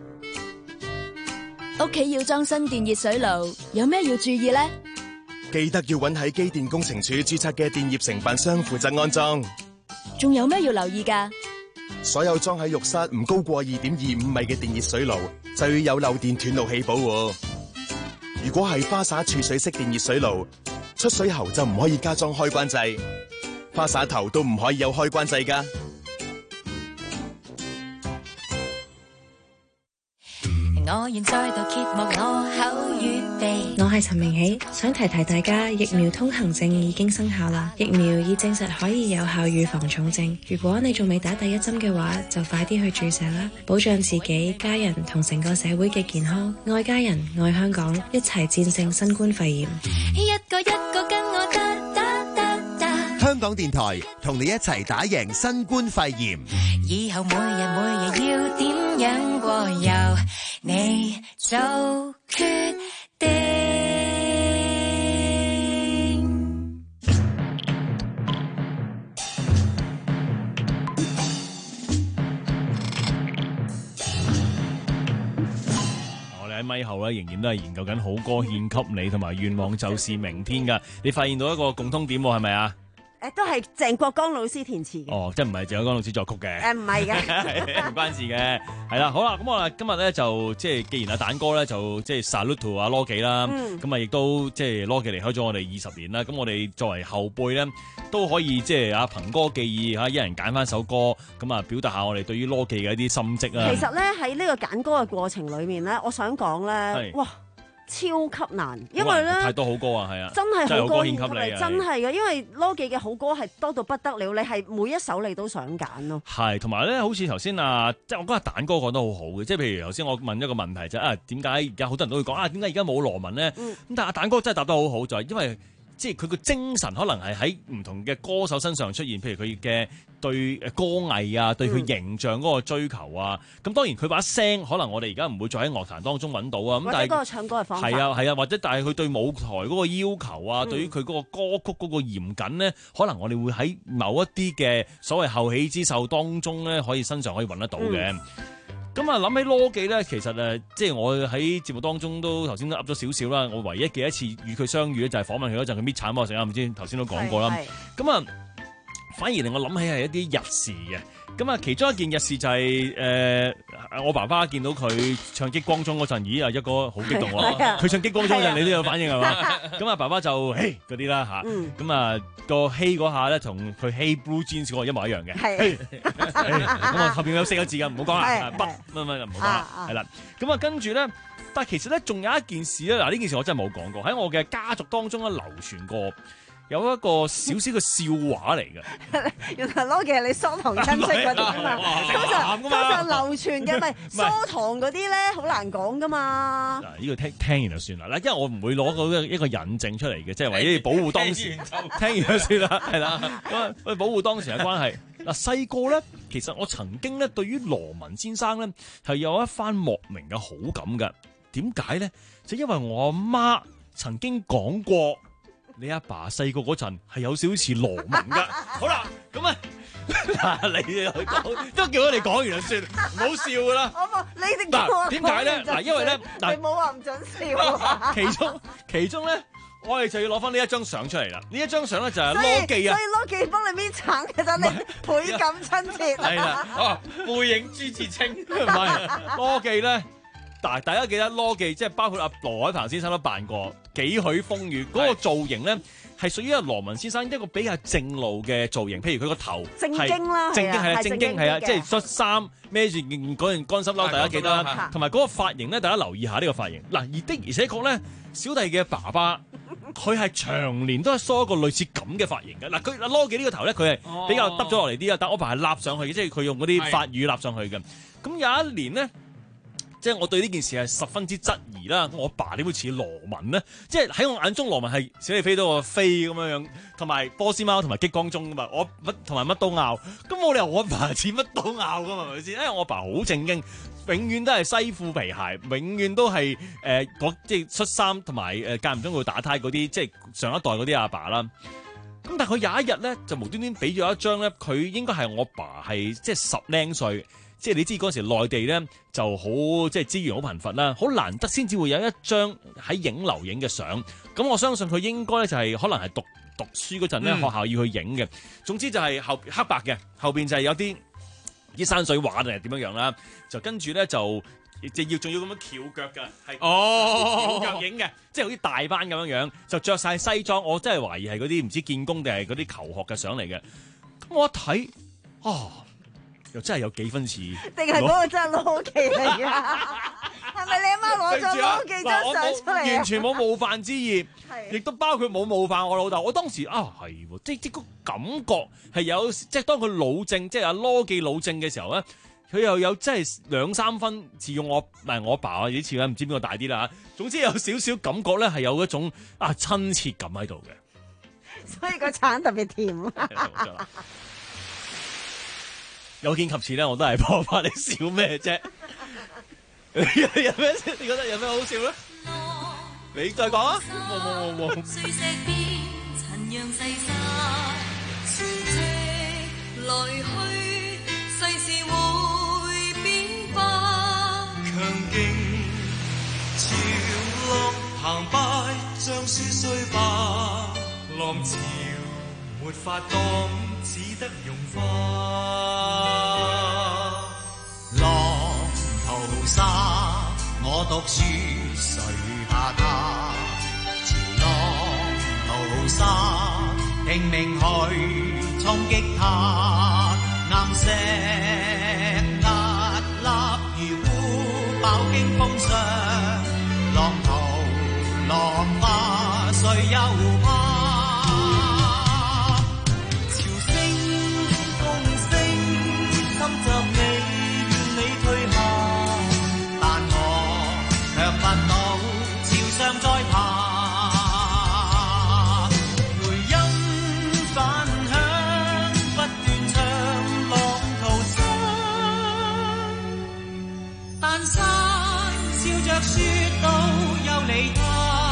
屋企要裝新電熱水爐，有咩要注意呢？ 記得要揾喺機電工程署註冊嘅電業承辦商負責安裝。 仲有咩要留意㗎？ 所有裝喺浴室唔高過二點二五米嘅電熱水爐，就要有漏電斷路器保護。如果係花灑儲水式電熱水爐，出水喉就唔可以加裝開關掣，花灑頭都唔可以有開關掣㗎。 我願再度揭幕我口語地。 我係陳明喜，想提提大家，疫苗通行證已經生效啦。疫苗已證實可以有效預防重症。如果你仲未打第一針嘅話，就快啲去注射啦，保障自己、家人同成個社會嘅健康。愛家人，愛香港，一齊戰勝新冠肺炎。 一個一個跟我打打打打。 香港電台同你一齊打贏新冠肺炎。 以後每日每日要點樣過，由你做決定。 我哋喺咪後咧，仍然都係研究緊好歌獻給你同埋願望就是明天噶。你發現到一個共通點係咪啊？ 誒，都係鄭國江老師填詞嘅。 哦，即係唔係鄭國江老師作曲嘅？ 誒，唔係嘅， 唔關事嘅。係啦，好啦，咁我今日咧就即係，既然阿蛋哥咧就即係 salute to 阿羅記啦，咁啊亦都即係羅記離開咗我哋二十年啦。咁我哋作為後輩咧，都可以即係阿憑歌寄意嚇，一人揀翻首歌，咁啊表達下我哋對於羅記嘅一啲心跡啊。 其實咧喺呢個揀歌嘅過程裏面咧，我想講咧，哇！超級難，因為咧太多好歌啊，係啊， 真係好歌獻給你， 真係嘅，因為羅記嘅好歌係多到不得了，你係每一首你都想揀咯。 係，同埋咧，好似頭先啊，即係我覺得蛋哥講得好好嘅，即係譬如頭先我問一個問題就係啊，點解而家好多人都會講啊，點解而家冇羅文咧？咁、嗯、但係阿蛋哥真係答得好好，就係、是、因為即係佢個精神可能係喺唔同嘅歌手身上出現，譬如佢嘅對歌藝啊，對佢形象嗰個追求啊。咁、嗯、當然佢把聲可能我哋而家唔會再喺樂壇當中揾到啊。咁但係嗰個唱歌嘅方法係啊係啊，或者但係佢對舞台嗰個要求啊，嗯、對於佢嗰個歌曲嗰個嚴謹咧，可能我哋會喺某一啲嘅所謂後起之秀當中咧，可以身上可以揾得到嘅。嗯咁啊，諗起羅記咧，其實誒，即係我喺節目當中都頭先都噏咗少少啦。我唯一嘅一次與佢相遇咧，就係訪問佢嗰陣，佢搣橙幫我食啊，唔知頭先都講過啦。咁啊，反而令我諗起係一啲日事嘅。咁啊，其中一件日事就係、是、誒、呃，我爸爸見到佢唱《激光中》嗰陣，咦啊，一哥好激動喎！佢唱《激光中》嗰陣，你都有反應係嘛？咁啊，爸爸就嘿嗰啲啦嚇。咁啊，個希嗰下咧，同佢 Hey Blue Jeans 嗰個一模一樣嘅。係。咁啊，後邊有四個字嘅，唔好講啦。不乜乜唔好講啦。係啦。咁啊，跟住咧，但係其實咧，仲有一件事咧，嗱呢件事我真係冇講過，喺我嘅家族當中咧流傳過。 有一個少少嘅笑話嚟嘅。 原來羅記係你疏堂親戚嗰啲啊嘛，通常通常流傳嘅咪疏堂嗰啲咧，好難講噶嘛。 嗱，呢個聽聽完就算啦。嗱，因為我唔會攞嗰一個引證出嚟嘅，即係為咗保護當時。聽完就算啦，係啦。咁啊，為保護當時嘅關係。嗱，細個咧，其實我曾經咧對於羅文先生咧係有一番莫名嘅好感㗎。點解咧？就因為我阿媽曾經講過。你阿爸細個嗰陣係有少少似羅文噶，好啦，咁啊，嗱你去講，都叫咗你講完就算，唔好笑噶啦。 我你哋嗱點解咧？嗱，因為咧， 你冇話唔準笑。 其中其中咧，我哋就要攞翻呢一張相出嚟啦。呢一張相咧就係羅記啊， 所以羅記幫你搣橙，其實你倍感親切。 係啦，哦，背影朱自清，唔係羅記咧。但大家記得羅記，即係包括阿羅海鵬先生都扮過幾許風雨嗰、那個造型咧，係屬於阿羅文先生一個比較正路嘅造型。譬如佢個頭正經啦， 正經係啊，正經係啊，即係恤衫孭住件嗰件乾濕褸，大家記得啦。同埋嗰個髮型咧，大家留意下呢個髮型。嗱，而的而且確咧，小弟嘅爸爸佢係長年都係梳一個類似咁嘅髮型嘅。嗱，佢阿羅記呢個頭咧，佢係比較耷咗落嚟啲啊，但我爸係立上去嘅，即係佢用嗰啲髮語立上去嘅。咁有一年咧。即係我對呢件事係十分之質疑啦！我爸點會似羅文呢？即係喺我眼中，羅文係小李飛刀個飛咁樣樣，同埋波斯貓同埋激光中噶嘛。我乜同埋乜都拗，咁冇理由我爸似乜都拗噶嘛？係咪先？因為我爸好正經，永遠都係西褲皮鞋，永遠都係誒嗰即係恤衫同埋誒間唔中會打呔嗰啲，即係上一代嗰啲阿爸啦。咁但係佢有一日咧，就無端端俾咗一張咧，佢應該係我爸係即係十零歲。即係你知嗰陣時內地咧就好，即係資源好貧乏啦，好難得先至會有一張喺影樓影嘅相。咁我相信佢應該咧就係可能係讀讀書嗰陣咧學校要去影嘅。總之就係後黑白嘅，後邊就係有啲啲山水畫定係點樣樣啦。就跟住咧就即係要仲要咁樣翹腳㗎，係哦翹腳影嘅，即係好似大班咁樣樣，就着晒西裝。我真係懷疑係嗰啲唔知見工定係嗰啲求學嘅相嚟嘅。咁我一睇，哦。又真係有幾分似，定係嗰個真係羅記嚟㗎？係咪你阿媽攞咗羅記張相出嚟？ 完全冇冒犯之意，亦都包括冇冒犯我老豆。我當時啊係喎，即即個感覺係有，即係當佢老正，即係阿羅記老正嘅時候咧，佢又有真係兩三分似用我，唔係我阿爸啊，呢次咧唔知邊個大啲啦嚇。總之有少少感覺咧係有一種啊親切感喺度嘅， 所以個橙特別甜。 有見及此咧，我都係播翻你笑咩啫？有咩？你覺得有咩好笑咧？你再講啊！冇冇冇冇。碎石邊塵揚細沙，潮汐來去，世事會變化。強勁潮浪澎湃，將書碎吧，浪潮沒法擋，只得融化。 浪淘沙，我讀書誰怕他？潮浪淘沙，拼命去衝擊它。岩石屹立如烏，飽經風霜。浪淘浪花，誰又怕？說到有你他，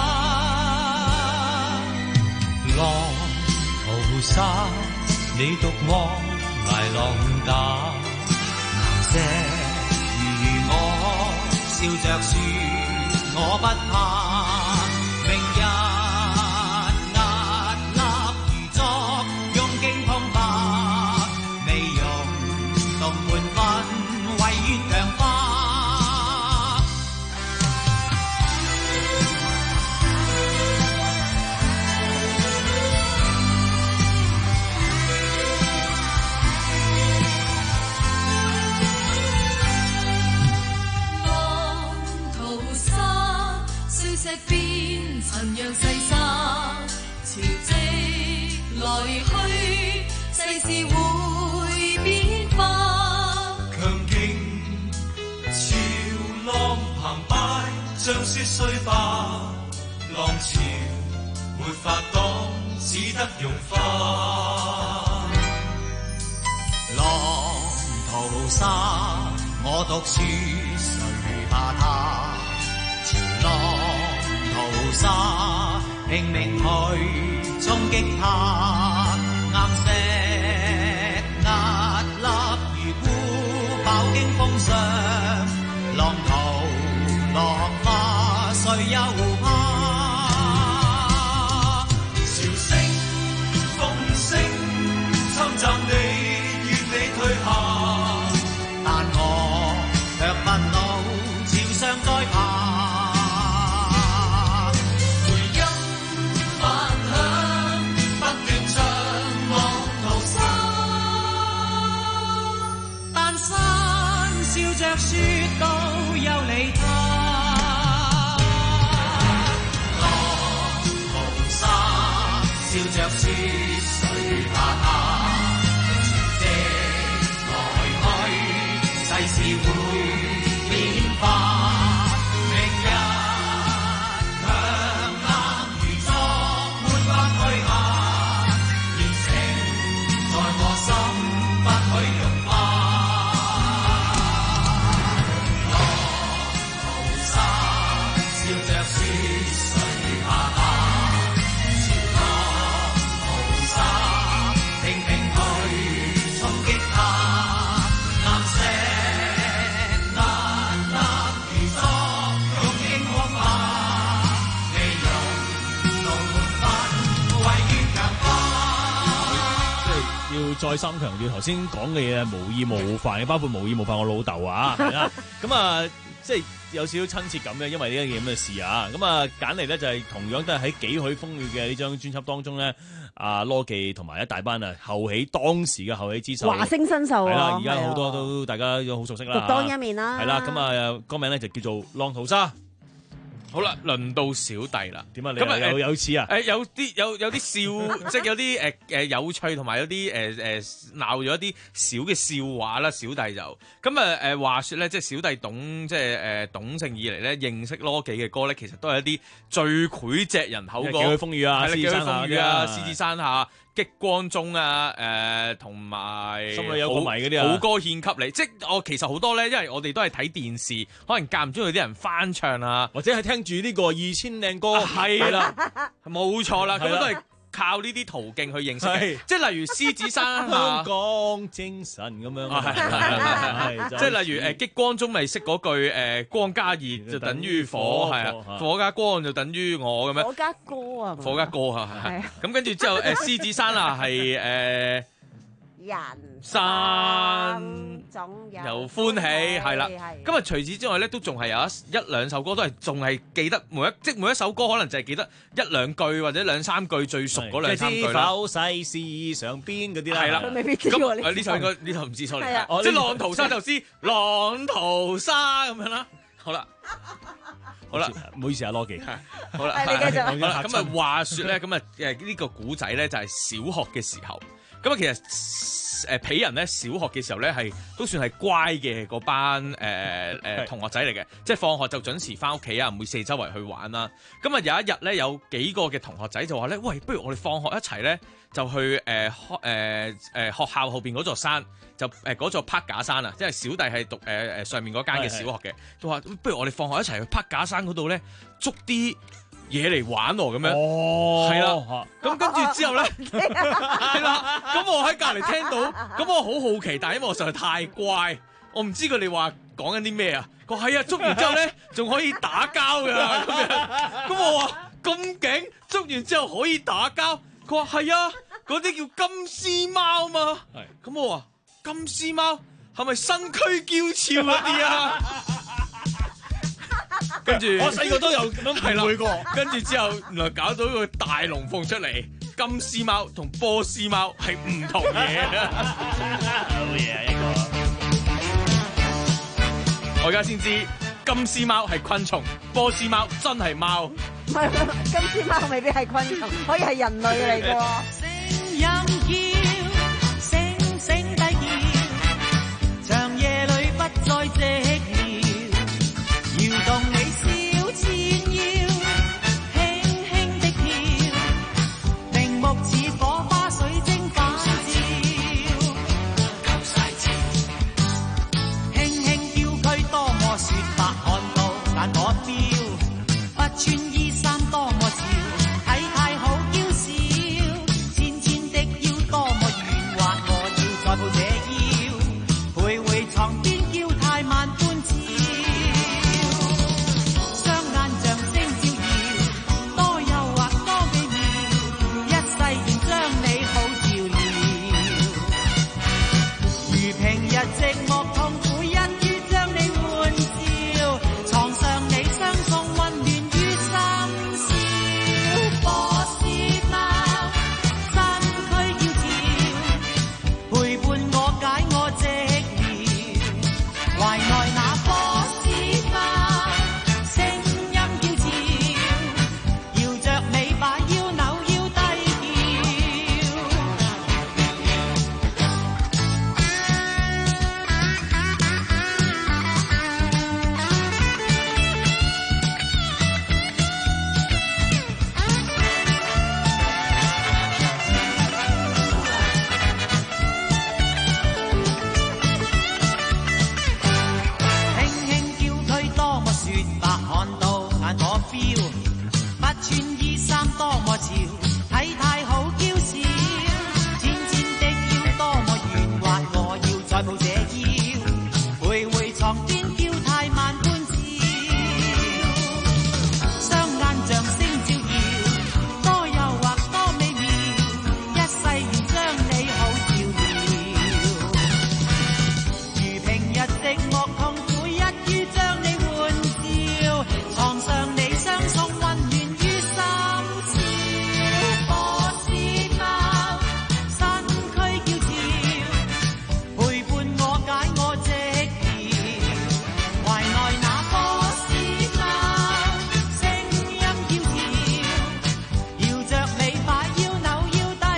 浪淘沙，你獨我捱浪打，岩石如我，笑着說我不怕，明日屹立如昨，用勁澎湃，未用動半分，唯願強化。石邊塵揚細沙， 潮汐來去，世事會變化。 強勁潮浪澎湃，將雪碎吧。浪潮沒法擋，只得融化。 浪淘沙，我獨處，誰怕他？潮浪淘沙，拼命去衝擊它。岩石屹立如故，飽經風霜。浪淘浪花，誰又怕？ 潮聲風聲，侵襲你，願你退下。 但我卻不老，朝上再爬。 回音反響，不斷唱浪淘沙。 但山笑着說道，有理他。笑着說，誰怕他？潮汐來去，世事會變化。明日強硬如昨，沒法退下。熱情在我心，不許融化。浪淘沙，笑着說，誰怕他？ 要再三強調頭先講嘅嘢係無意冒犯嘅，包括無意冒犯我老豆啊，係啦，咁啊，即係有少少親切感嘅，因為呢一件咁嘅事啊，咁啊揀嚟咧就係同樣都係喺幾許風雨嘅呢張專輯當中咧，阿羅記同埋一大班啊後起當時嘅後起之秀， 華星新秀係啦， 啊， 而家好多都大家都好熟悉啦， 獨當一面啦， 係啦，咁啊歌名咧就叫做《浪淘沙》。 好啦，輪到小弟啦。 點啊？你咁有有似啊？ 誒有啲有有啲笑，即係有啲誒誒有趣，同埋有啲誒誒鬧咗一啲小嘅笑話啦。小弟就咁啊誒話説咧，即係小弟懂即係誒懂性以嚟咧，認識羅記嘅歌咧，其實都係一啲最膾炙人口歌， 幾許風雨啊， 幾許風雨啊，獅子山下。激光中啊，誒同埋心裏有個謎嗰啲啊， 好歌獻給你，即係我其實好多咧，因為我哋都係睇電視，可能間唔中有啲人翻唱啊， 或者係聽住呢個二千靚歌， 係啦，冇錯啦，咁都係靠呢啲途徑去認識嘅，即係例如獅子山香港精神咁樣， 即係例如誒激光中咪識嗰句誒光加熱就等於火，係啊，火加光就等於我咁樣， 火加歌啊， 火加歌啊，係咁跟住之後誒獅子山啊係誒。 人山總又歡喜係啦，咁啊除此之外咧，都仲係有一一兩首歌都係仲係記得每一即每一首歌可能就係記得一兩句或者兩三句最熟嗰兩三句啦。 知否世事上邊嗰啲啦， 係啦， 未必知喎呢。 咁呢首應該呢首唔知錯嚟， 啊、 即浪淘沙就知浪淘沙咁樣啦。好啦。好啦， 唔好意思啊，羅記。 好啦， 你繼續。 咁啊，話説咧，咁啊誒呢個古仔咧就係小學嘅時候。咁啊，其實誒鄙人咧，小學嘅時候咧係都算係乖嘅嗰班誒誒、呃呃、同學仔嚟嘅，即係放學就準時翻屋企啊，唔會四周圍去玩啦。咁啊有一日咧，有幾個嘅同學仔就話咧，喂，不如我哋放學一齊咧，就去誒誒誒學校後邊嗰座山，就誒嗰、呃、座柏架山啊，即係小弟係讀誒誒、呃、上面嗰間嘅小學嘅，都話不如我哋放學一齊去柏架山嗰度咧捉啲嘢嚟玩喎，咁樣，係啦，咁跟住之後咧，係啦，咁我喺隔離聽到，咁我好好奇，但係因為我實在太乖，我唔知佢哋話講緊啲咩啊。佢話係啊，捉完之後咧仲可以打交㗎，咁樣，咁我話咁勁，捉完之後可以打交。佢話係啊，嗰啲叫金絲貓嘛。係，咁我話金絲貓係咪身軀嬌俏嗰啲啊？跟住我細個都有咁樣誤會過， 跟住之後原來搞到一個大龍鳳出嚟，金絲貓同波斯貓係唔同嘢。 好嘢一個， 我而家先知金絲貓係昆蟲，波斯貓真係貓。 唔係金絲貓未必係昆蟲，可以係人類嚟嘅喎。 聲音叫，聲聲低叫，長夜裏不再寂寥，搖動你小纏腰，輕輕的跳，明目似火花水晶反照，夠晒潮，輕輕叫佢多麼雪白看到眼可飆，不穿衣衫多麼潮，體態好嬌小，纖纖的腰多麼圓滑，我要再抱這腰，徘徊床邊叫太慢歡笑，雙眼像星照耀，多誘惑多美妙，一世願將你好照料，如平日寂寞痛苦一於將你歡笑，床上你相送溫暖於心笑，波斯貓身軀窈窕，陪伴我解我寂寥，懷內那波斯貓聲音嬌俏，搖着尾把腰扭腰低叫。輕輕叫佢多麼雪白，看到眼可 feel， 不穿衣衫多麼潮，體態好嬌小，纖纖的腰多麼圓滑，我要再抱這腰，徘徊床邊叫太慢歡笑，雙眼像星照耀，多誘惑多美妙，一世願將你好照料，如平日寂寞痛苦一於將你歡笑，床上你相送溫暖於心笑，波斯貓身軀嬌俏，陪伴我解我寂寥，懷內那波斯貓聲音嬌俏，搖着尾把腰扭腰低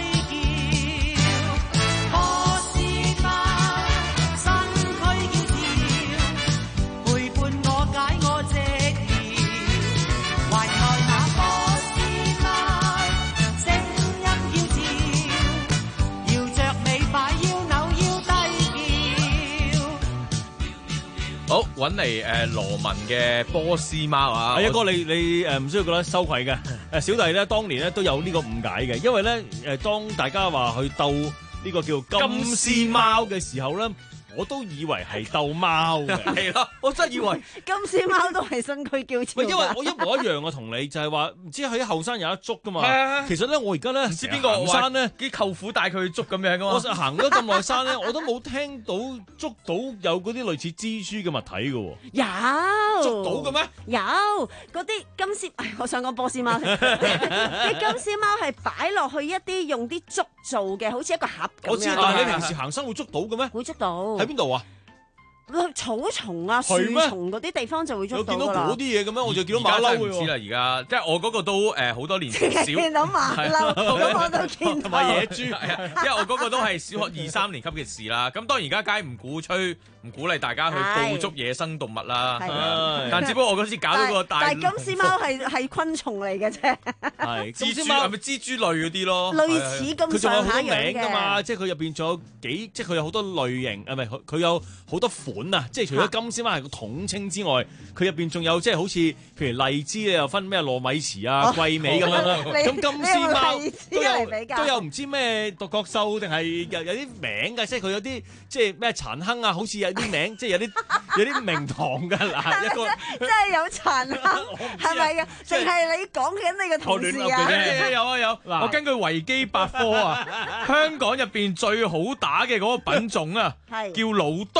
叫，波斯貓身軀嬌俏，陪伴我解我寂寥，懷內那波斯貓聲音嬌俏，搖着尾把腰扭腰低叫。 好，揾嚟誒羅文嘅波斯貓啊！ 係一哥，你你誒唔需要覺得羞愧嘅。誒小弟咧，當年咧都有呢個誤解嘅，因為咧誒當大家話去鬥呢個叫金絲貓嘅時候咧，我都以為係鬥貓嘅。 係咯， 我真係以為金絲貓都係身軀嬌俏㗎。 因為我一模一樣啊，同你就係話唔知喺後山有得捉噶嘛。 係啊其實咧，我而家咧唔唔知邊個行山咧， 啲舅父帶佢去捉咁樣噶嘛。 我行咗咁耐山咧，我都冇聽到捉到有嗰啲類似蜘蛛嘅物體嘅喎。 有捉到嘅咩？ 有嗰啲金絲，唉我想講波斯貓。啲金絲貓係擺落去一啲用啲竹做嘅，好似一個盒咁樣。 我知，但係你平時行山會捉到嘅咩？ 會捉到。 喺邊度啊？ 草叢啊、樹係咩叢嗰啲地方就會捉有見到到㗎啦嗰啲。嘢嘅咩？我就見到馬而家騮嘅真係唔知啦， 喎。 而家即係我嗰個都誒好多年前小見到馬騮，咁我都見到。 同埋野豬，係啊，因為我嗰個都係小學二三年級嘅事啦。咁當然而家梗係唔鼓吹、唔鼓勵大家去捕捉野生動物啦。 係但只不過我嗰時搞到個大， 但係金絲貓係係昆蟲嚟嘅啫。 係蜘蛛係咪蜘蛛類嗰啲咯？ 類似咁佢仲有好多上下樣名㗎嘛， 嘅。 即係佢入邊仲有幾，即係佢有好多類型，啊唔係佢佢有好多款啊！即係除咗金絲貓係個統稱之外，佢入邊仲有即係好似譬如荔枝，你又分咩糯米糍啊、桂味咁樣啦。 你咁金絲貓你用荔枝都嚟比較有都有唔知咩獨角獸定係有有啲名㗎，即係佢有啲即係咩殘坑啊，好似有啲名，即係有啲有啲名堂㗎嗱一個。 真係有殘坑，係咪嘅？定係你講緊你個同事啊？ 有啊有， 嗱我根據維基百科啊，香港入邊最好打嘅嗰個品種啊， 係叫老督。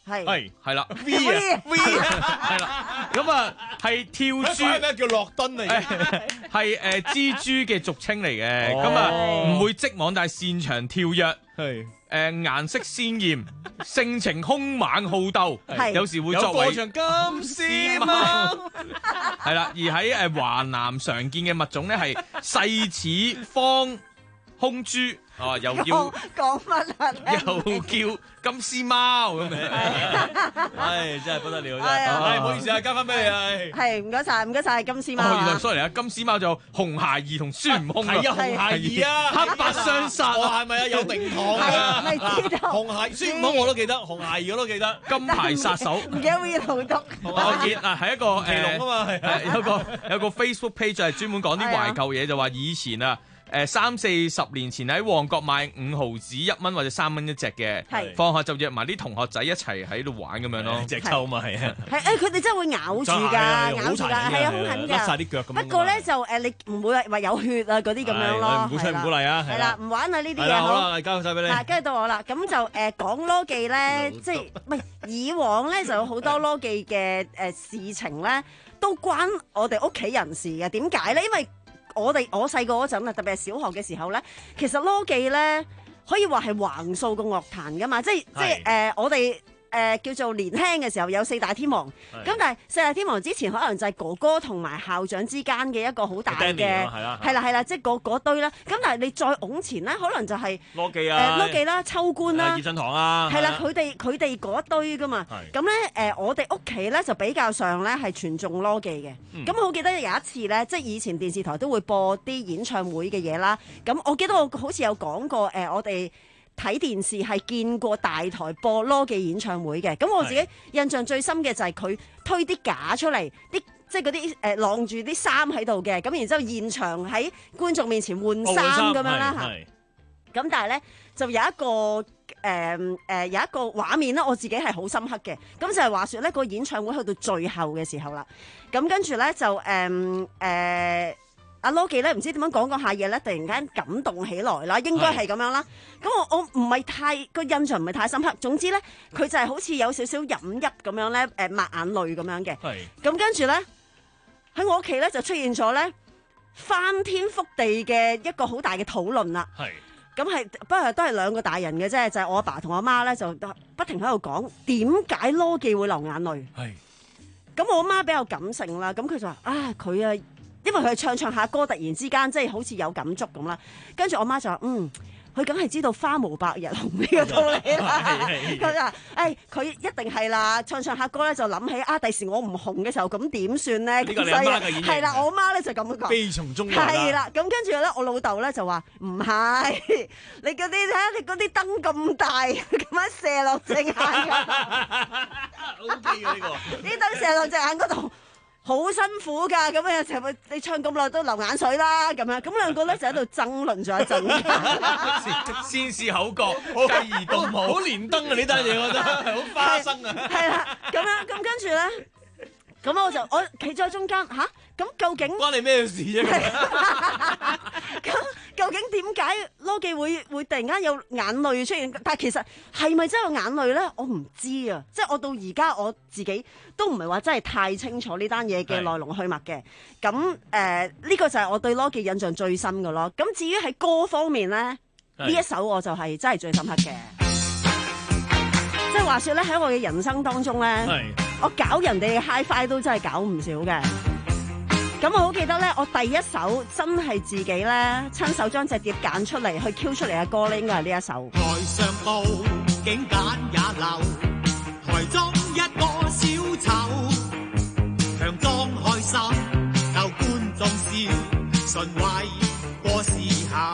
係係係啦 V 啊 V 係啦，咁啊係跳豬咩叫洛敦嚟嘅？ 係誒蜘蛛嘅俗稱嚟嘅，咁哦啊唔會織網，但係擅長跳躍。 係誒顏色鮮豔，性情兇猛好鬥， 係有時會作為有過場金絲貓。 係啦，而喺誒華南常見嘅物種咧係細齒方空豬，哦又叫講乜啊？ 又叫金絲貓咁樣， 唉真係不得了真係， 係啊唉唔好意思啊，交翻俾你啊。 係唔該晒，唔該晒金絲貓哦原來啊！ sorry 啊，金絲貓就紅孩兒同孫悟空係啊，紅孩兒啊， 黑白相殺我啊， 係咪啊？有名堂係啊， 咪知道紅孩孫悟空我都記得，紅孩兒我都記得， 金牌殺手。 唔記得會荼毒。 我見啊，係一個奇龍啊嘛係誒有個有個 Facebook page 就係專門講啲懷舊嘢，就話以前啊。誒三四十年前喺旺角買五毫紙一蚊或者三蚊一隻嘅， 係放學就約埋啲同學仔一齊喺度玩咁樣咯。 隻溝嘛係啊， 係誒，佢哋真係會咬住真係㗎， 啊咬住㗎， 好殘忍係啊， 㗎好狠甩晒㗎。 啲腳咁樣㗎。 不過咧就誒，你唔會話有血啊嗰啲咁樣咯， 係唔鼓吹唔鼓勵啊， 係啦，唔玩啊呢啲嘢係啦，好好。 啦，交晒俾你。 啊，跟住到我啦，咁就誒講邏記咧，即係唔係以往咧就有好多邏記嘅誒事情咧，都關我哋屋企人事嘅。點解咧？因為我哋我細個嗰陣啊，特別係小學嘅時候咧，其實邏記咧可以話係橫掃個樂壇噶嘛，即係即係誒我哋。誒、呃、叫做年輕嘅時候有四大天王，咁但係四大天王之前可能就係哥哥同埋校長之間嘅一個好大嘅，係啦係啦，即係嗰嗰堆啦。咁但係你再往前咧，可能就係邏記啊， 誒邏記啦、秋官啦、 葉振棠啊， 係啦，佢哋佢哋嗰一堆噶嘛。咁咧誒，我哋屋企咧就比較上咧係傳頌邏記嘅。咁我好記得有一次咧，即係以前電視台都會播啲演唱會嘅嘢啦。咁我記得我好似有講過誒、呃，我哋。睇電視係見過大台播邏記演唱會嘅，咁我自己印象最深嘅就係佢推啲架出嚟，啲即係嗰啲誒晾住啲衫喺度嘅，咁然之後現場喺觀眾面前換衫咁樣啦嚇。咁但係咧就有一個誒誒、呃呃、有一個畫面咧，我自己係好深刻嘅。咁就係話説咧，個演唱會去到最後嘅時候啦，咁跟住咧就誒誒。呃呃阿邏記咧唔知點樣講講下嘢咧，突然間感動起來啦，應該係咁樣啦。咁我我唔係太個印象唔係太深刻。總之咧，佢就係好似有少少飲泣咁樣咧，誒抹眼淚咁樣嘅。係。咁跟住咧喺我屋企咧就出現咗咧翻天覆地嘅一個好大嘅討論啦。係。咁係不過都係兩個大人嘅啫，就係、是、我阿爸同我阿媽咧就不停喺度講點解邏記會流眼淚。係。咁我阿媽比較感性啦，咁佢就話啊佢啊。因為佢唱唱下歌，突然之間即係好似有感觸咁啦。跟住我媽就話：嗯，佢梗係知道花無百日紅呢個道理啦。佢就話：誒，佢一定係啦。唱唱下歌咧，就諗起啊，第時我唔紅嘅時候，咁點算咧？ 呢個你阿媽嘅演繹。 係啦，我媽咧就咁講。 悲從中來啦。 係啦，咁跟住咧，我老豆咧就話：唔係，你嗰啲睇下你嗰啲燈咁大，咁樣射落隻眼嗰度。 O K 嘅呢個。 啲燈射落隻眼嗰度。好辛苦㗎，咁有時候你唱咁耐都流眼水啦，咁樣咁兩個咧就喺度爭論咗一陣， 先試口角，繼而動武， 好連登啊！呢單嘢我覺得係好花生啊！ 係啦，咁樣咁跟住咧，咁我就我企咗喺中間吓，咁究竟關你咩事啫？ 咁究竟點解邏記會會突然間有眼淚出現？但係其實係咪真係有眼淚咧？我唔知啊，即係我到而家我自己都唔係話真係太清楚呢單嘢嘅來龍去脈嘅。咁誒呢個就係我對邏記印象最深嘅咯。咁至於喺歌方面咧，呢一首我就係真係最深刻嘅。即係話說咧，喺我嘅人生當中咧，我搞人哋嘅 Hi-Fi 都真係搞唔少嘅。咁我好記得咧，我第一首真係自己咧親手將隻碟揀出嚟去 Q 出嚟嘅歌咧，應該係呢一首。 台上報景簡也流，台中一個小丑，強裝開心逗觀眾笑，順位過時候，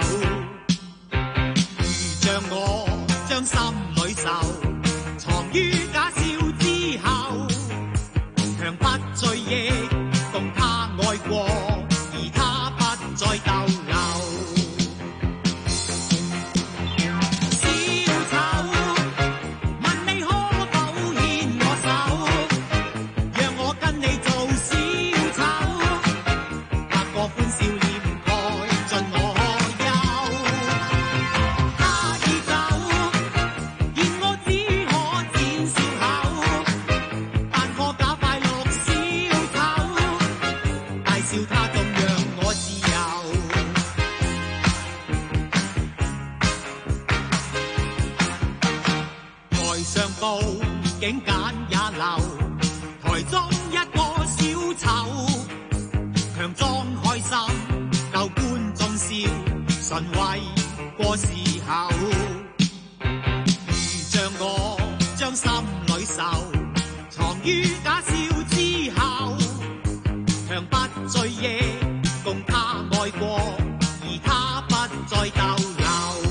如像我將心裏愁藏於假笑之後，強不追憶共他愛過，而他不再逗留。小丑，問你可否牽我手，讓我跟你做小丑，百個歡笑臉蓋盡我憂。他已走，而我只可展笑口。 順位過時候，如像我將心裏愁藏於假笑之後，強不醉夜共他愛過，而他不再逗留。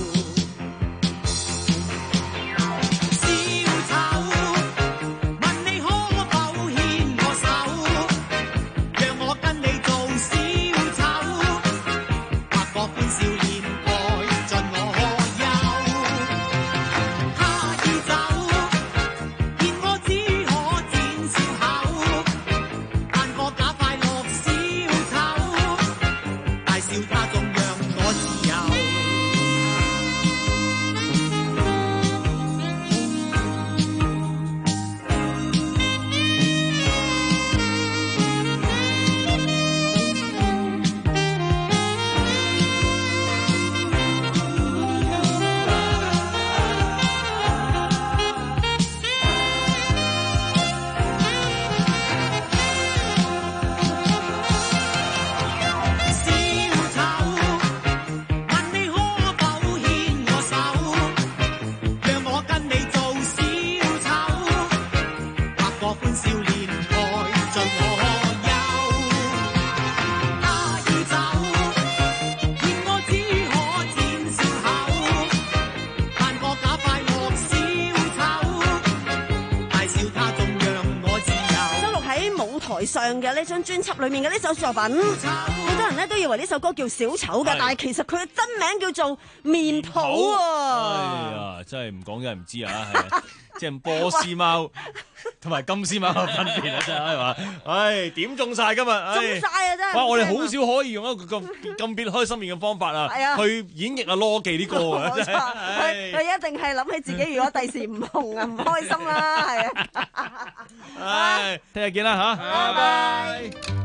上嘅呢張專輯裏面嘅呢首作品，好多人咧都以為呢首歌叫小丑嘅，但係其實佢嘅真名叫做面譜啊！ 哎呀，真係唔講真係唔知啊，係啊，即係波斯貓同埋金絲貓嘅分別啊，真係係嘛？唉，點中晒今日， 中晒啊真係！ 哇，我哋好少可以用一個咁咁別開生面嘅方法啊，去演繹阿羅記啲歌嘅，真係。 佢佢一定係諗起自己如果第時唔紅啊，唔開心啦，係啊！ 唉，聽日見啦嚇，拜拜。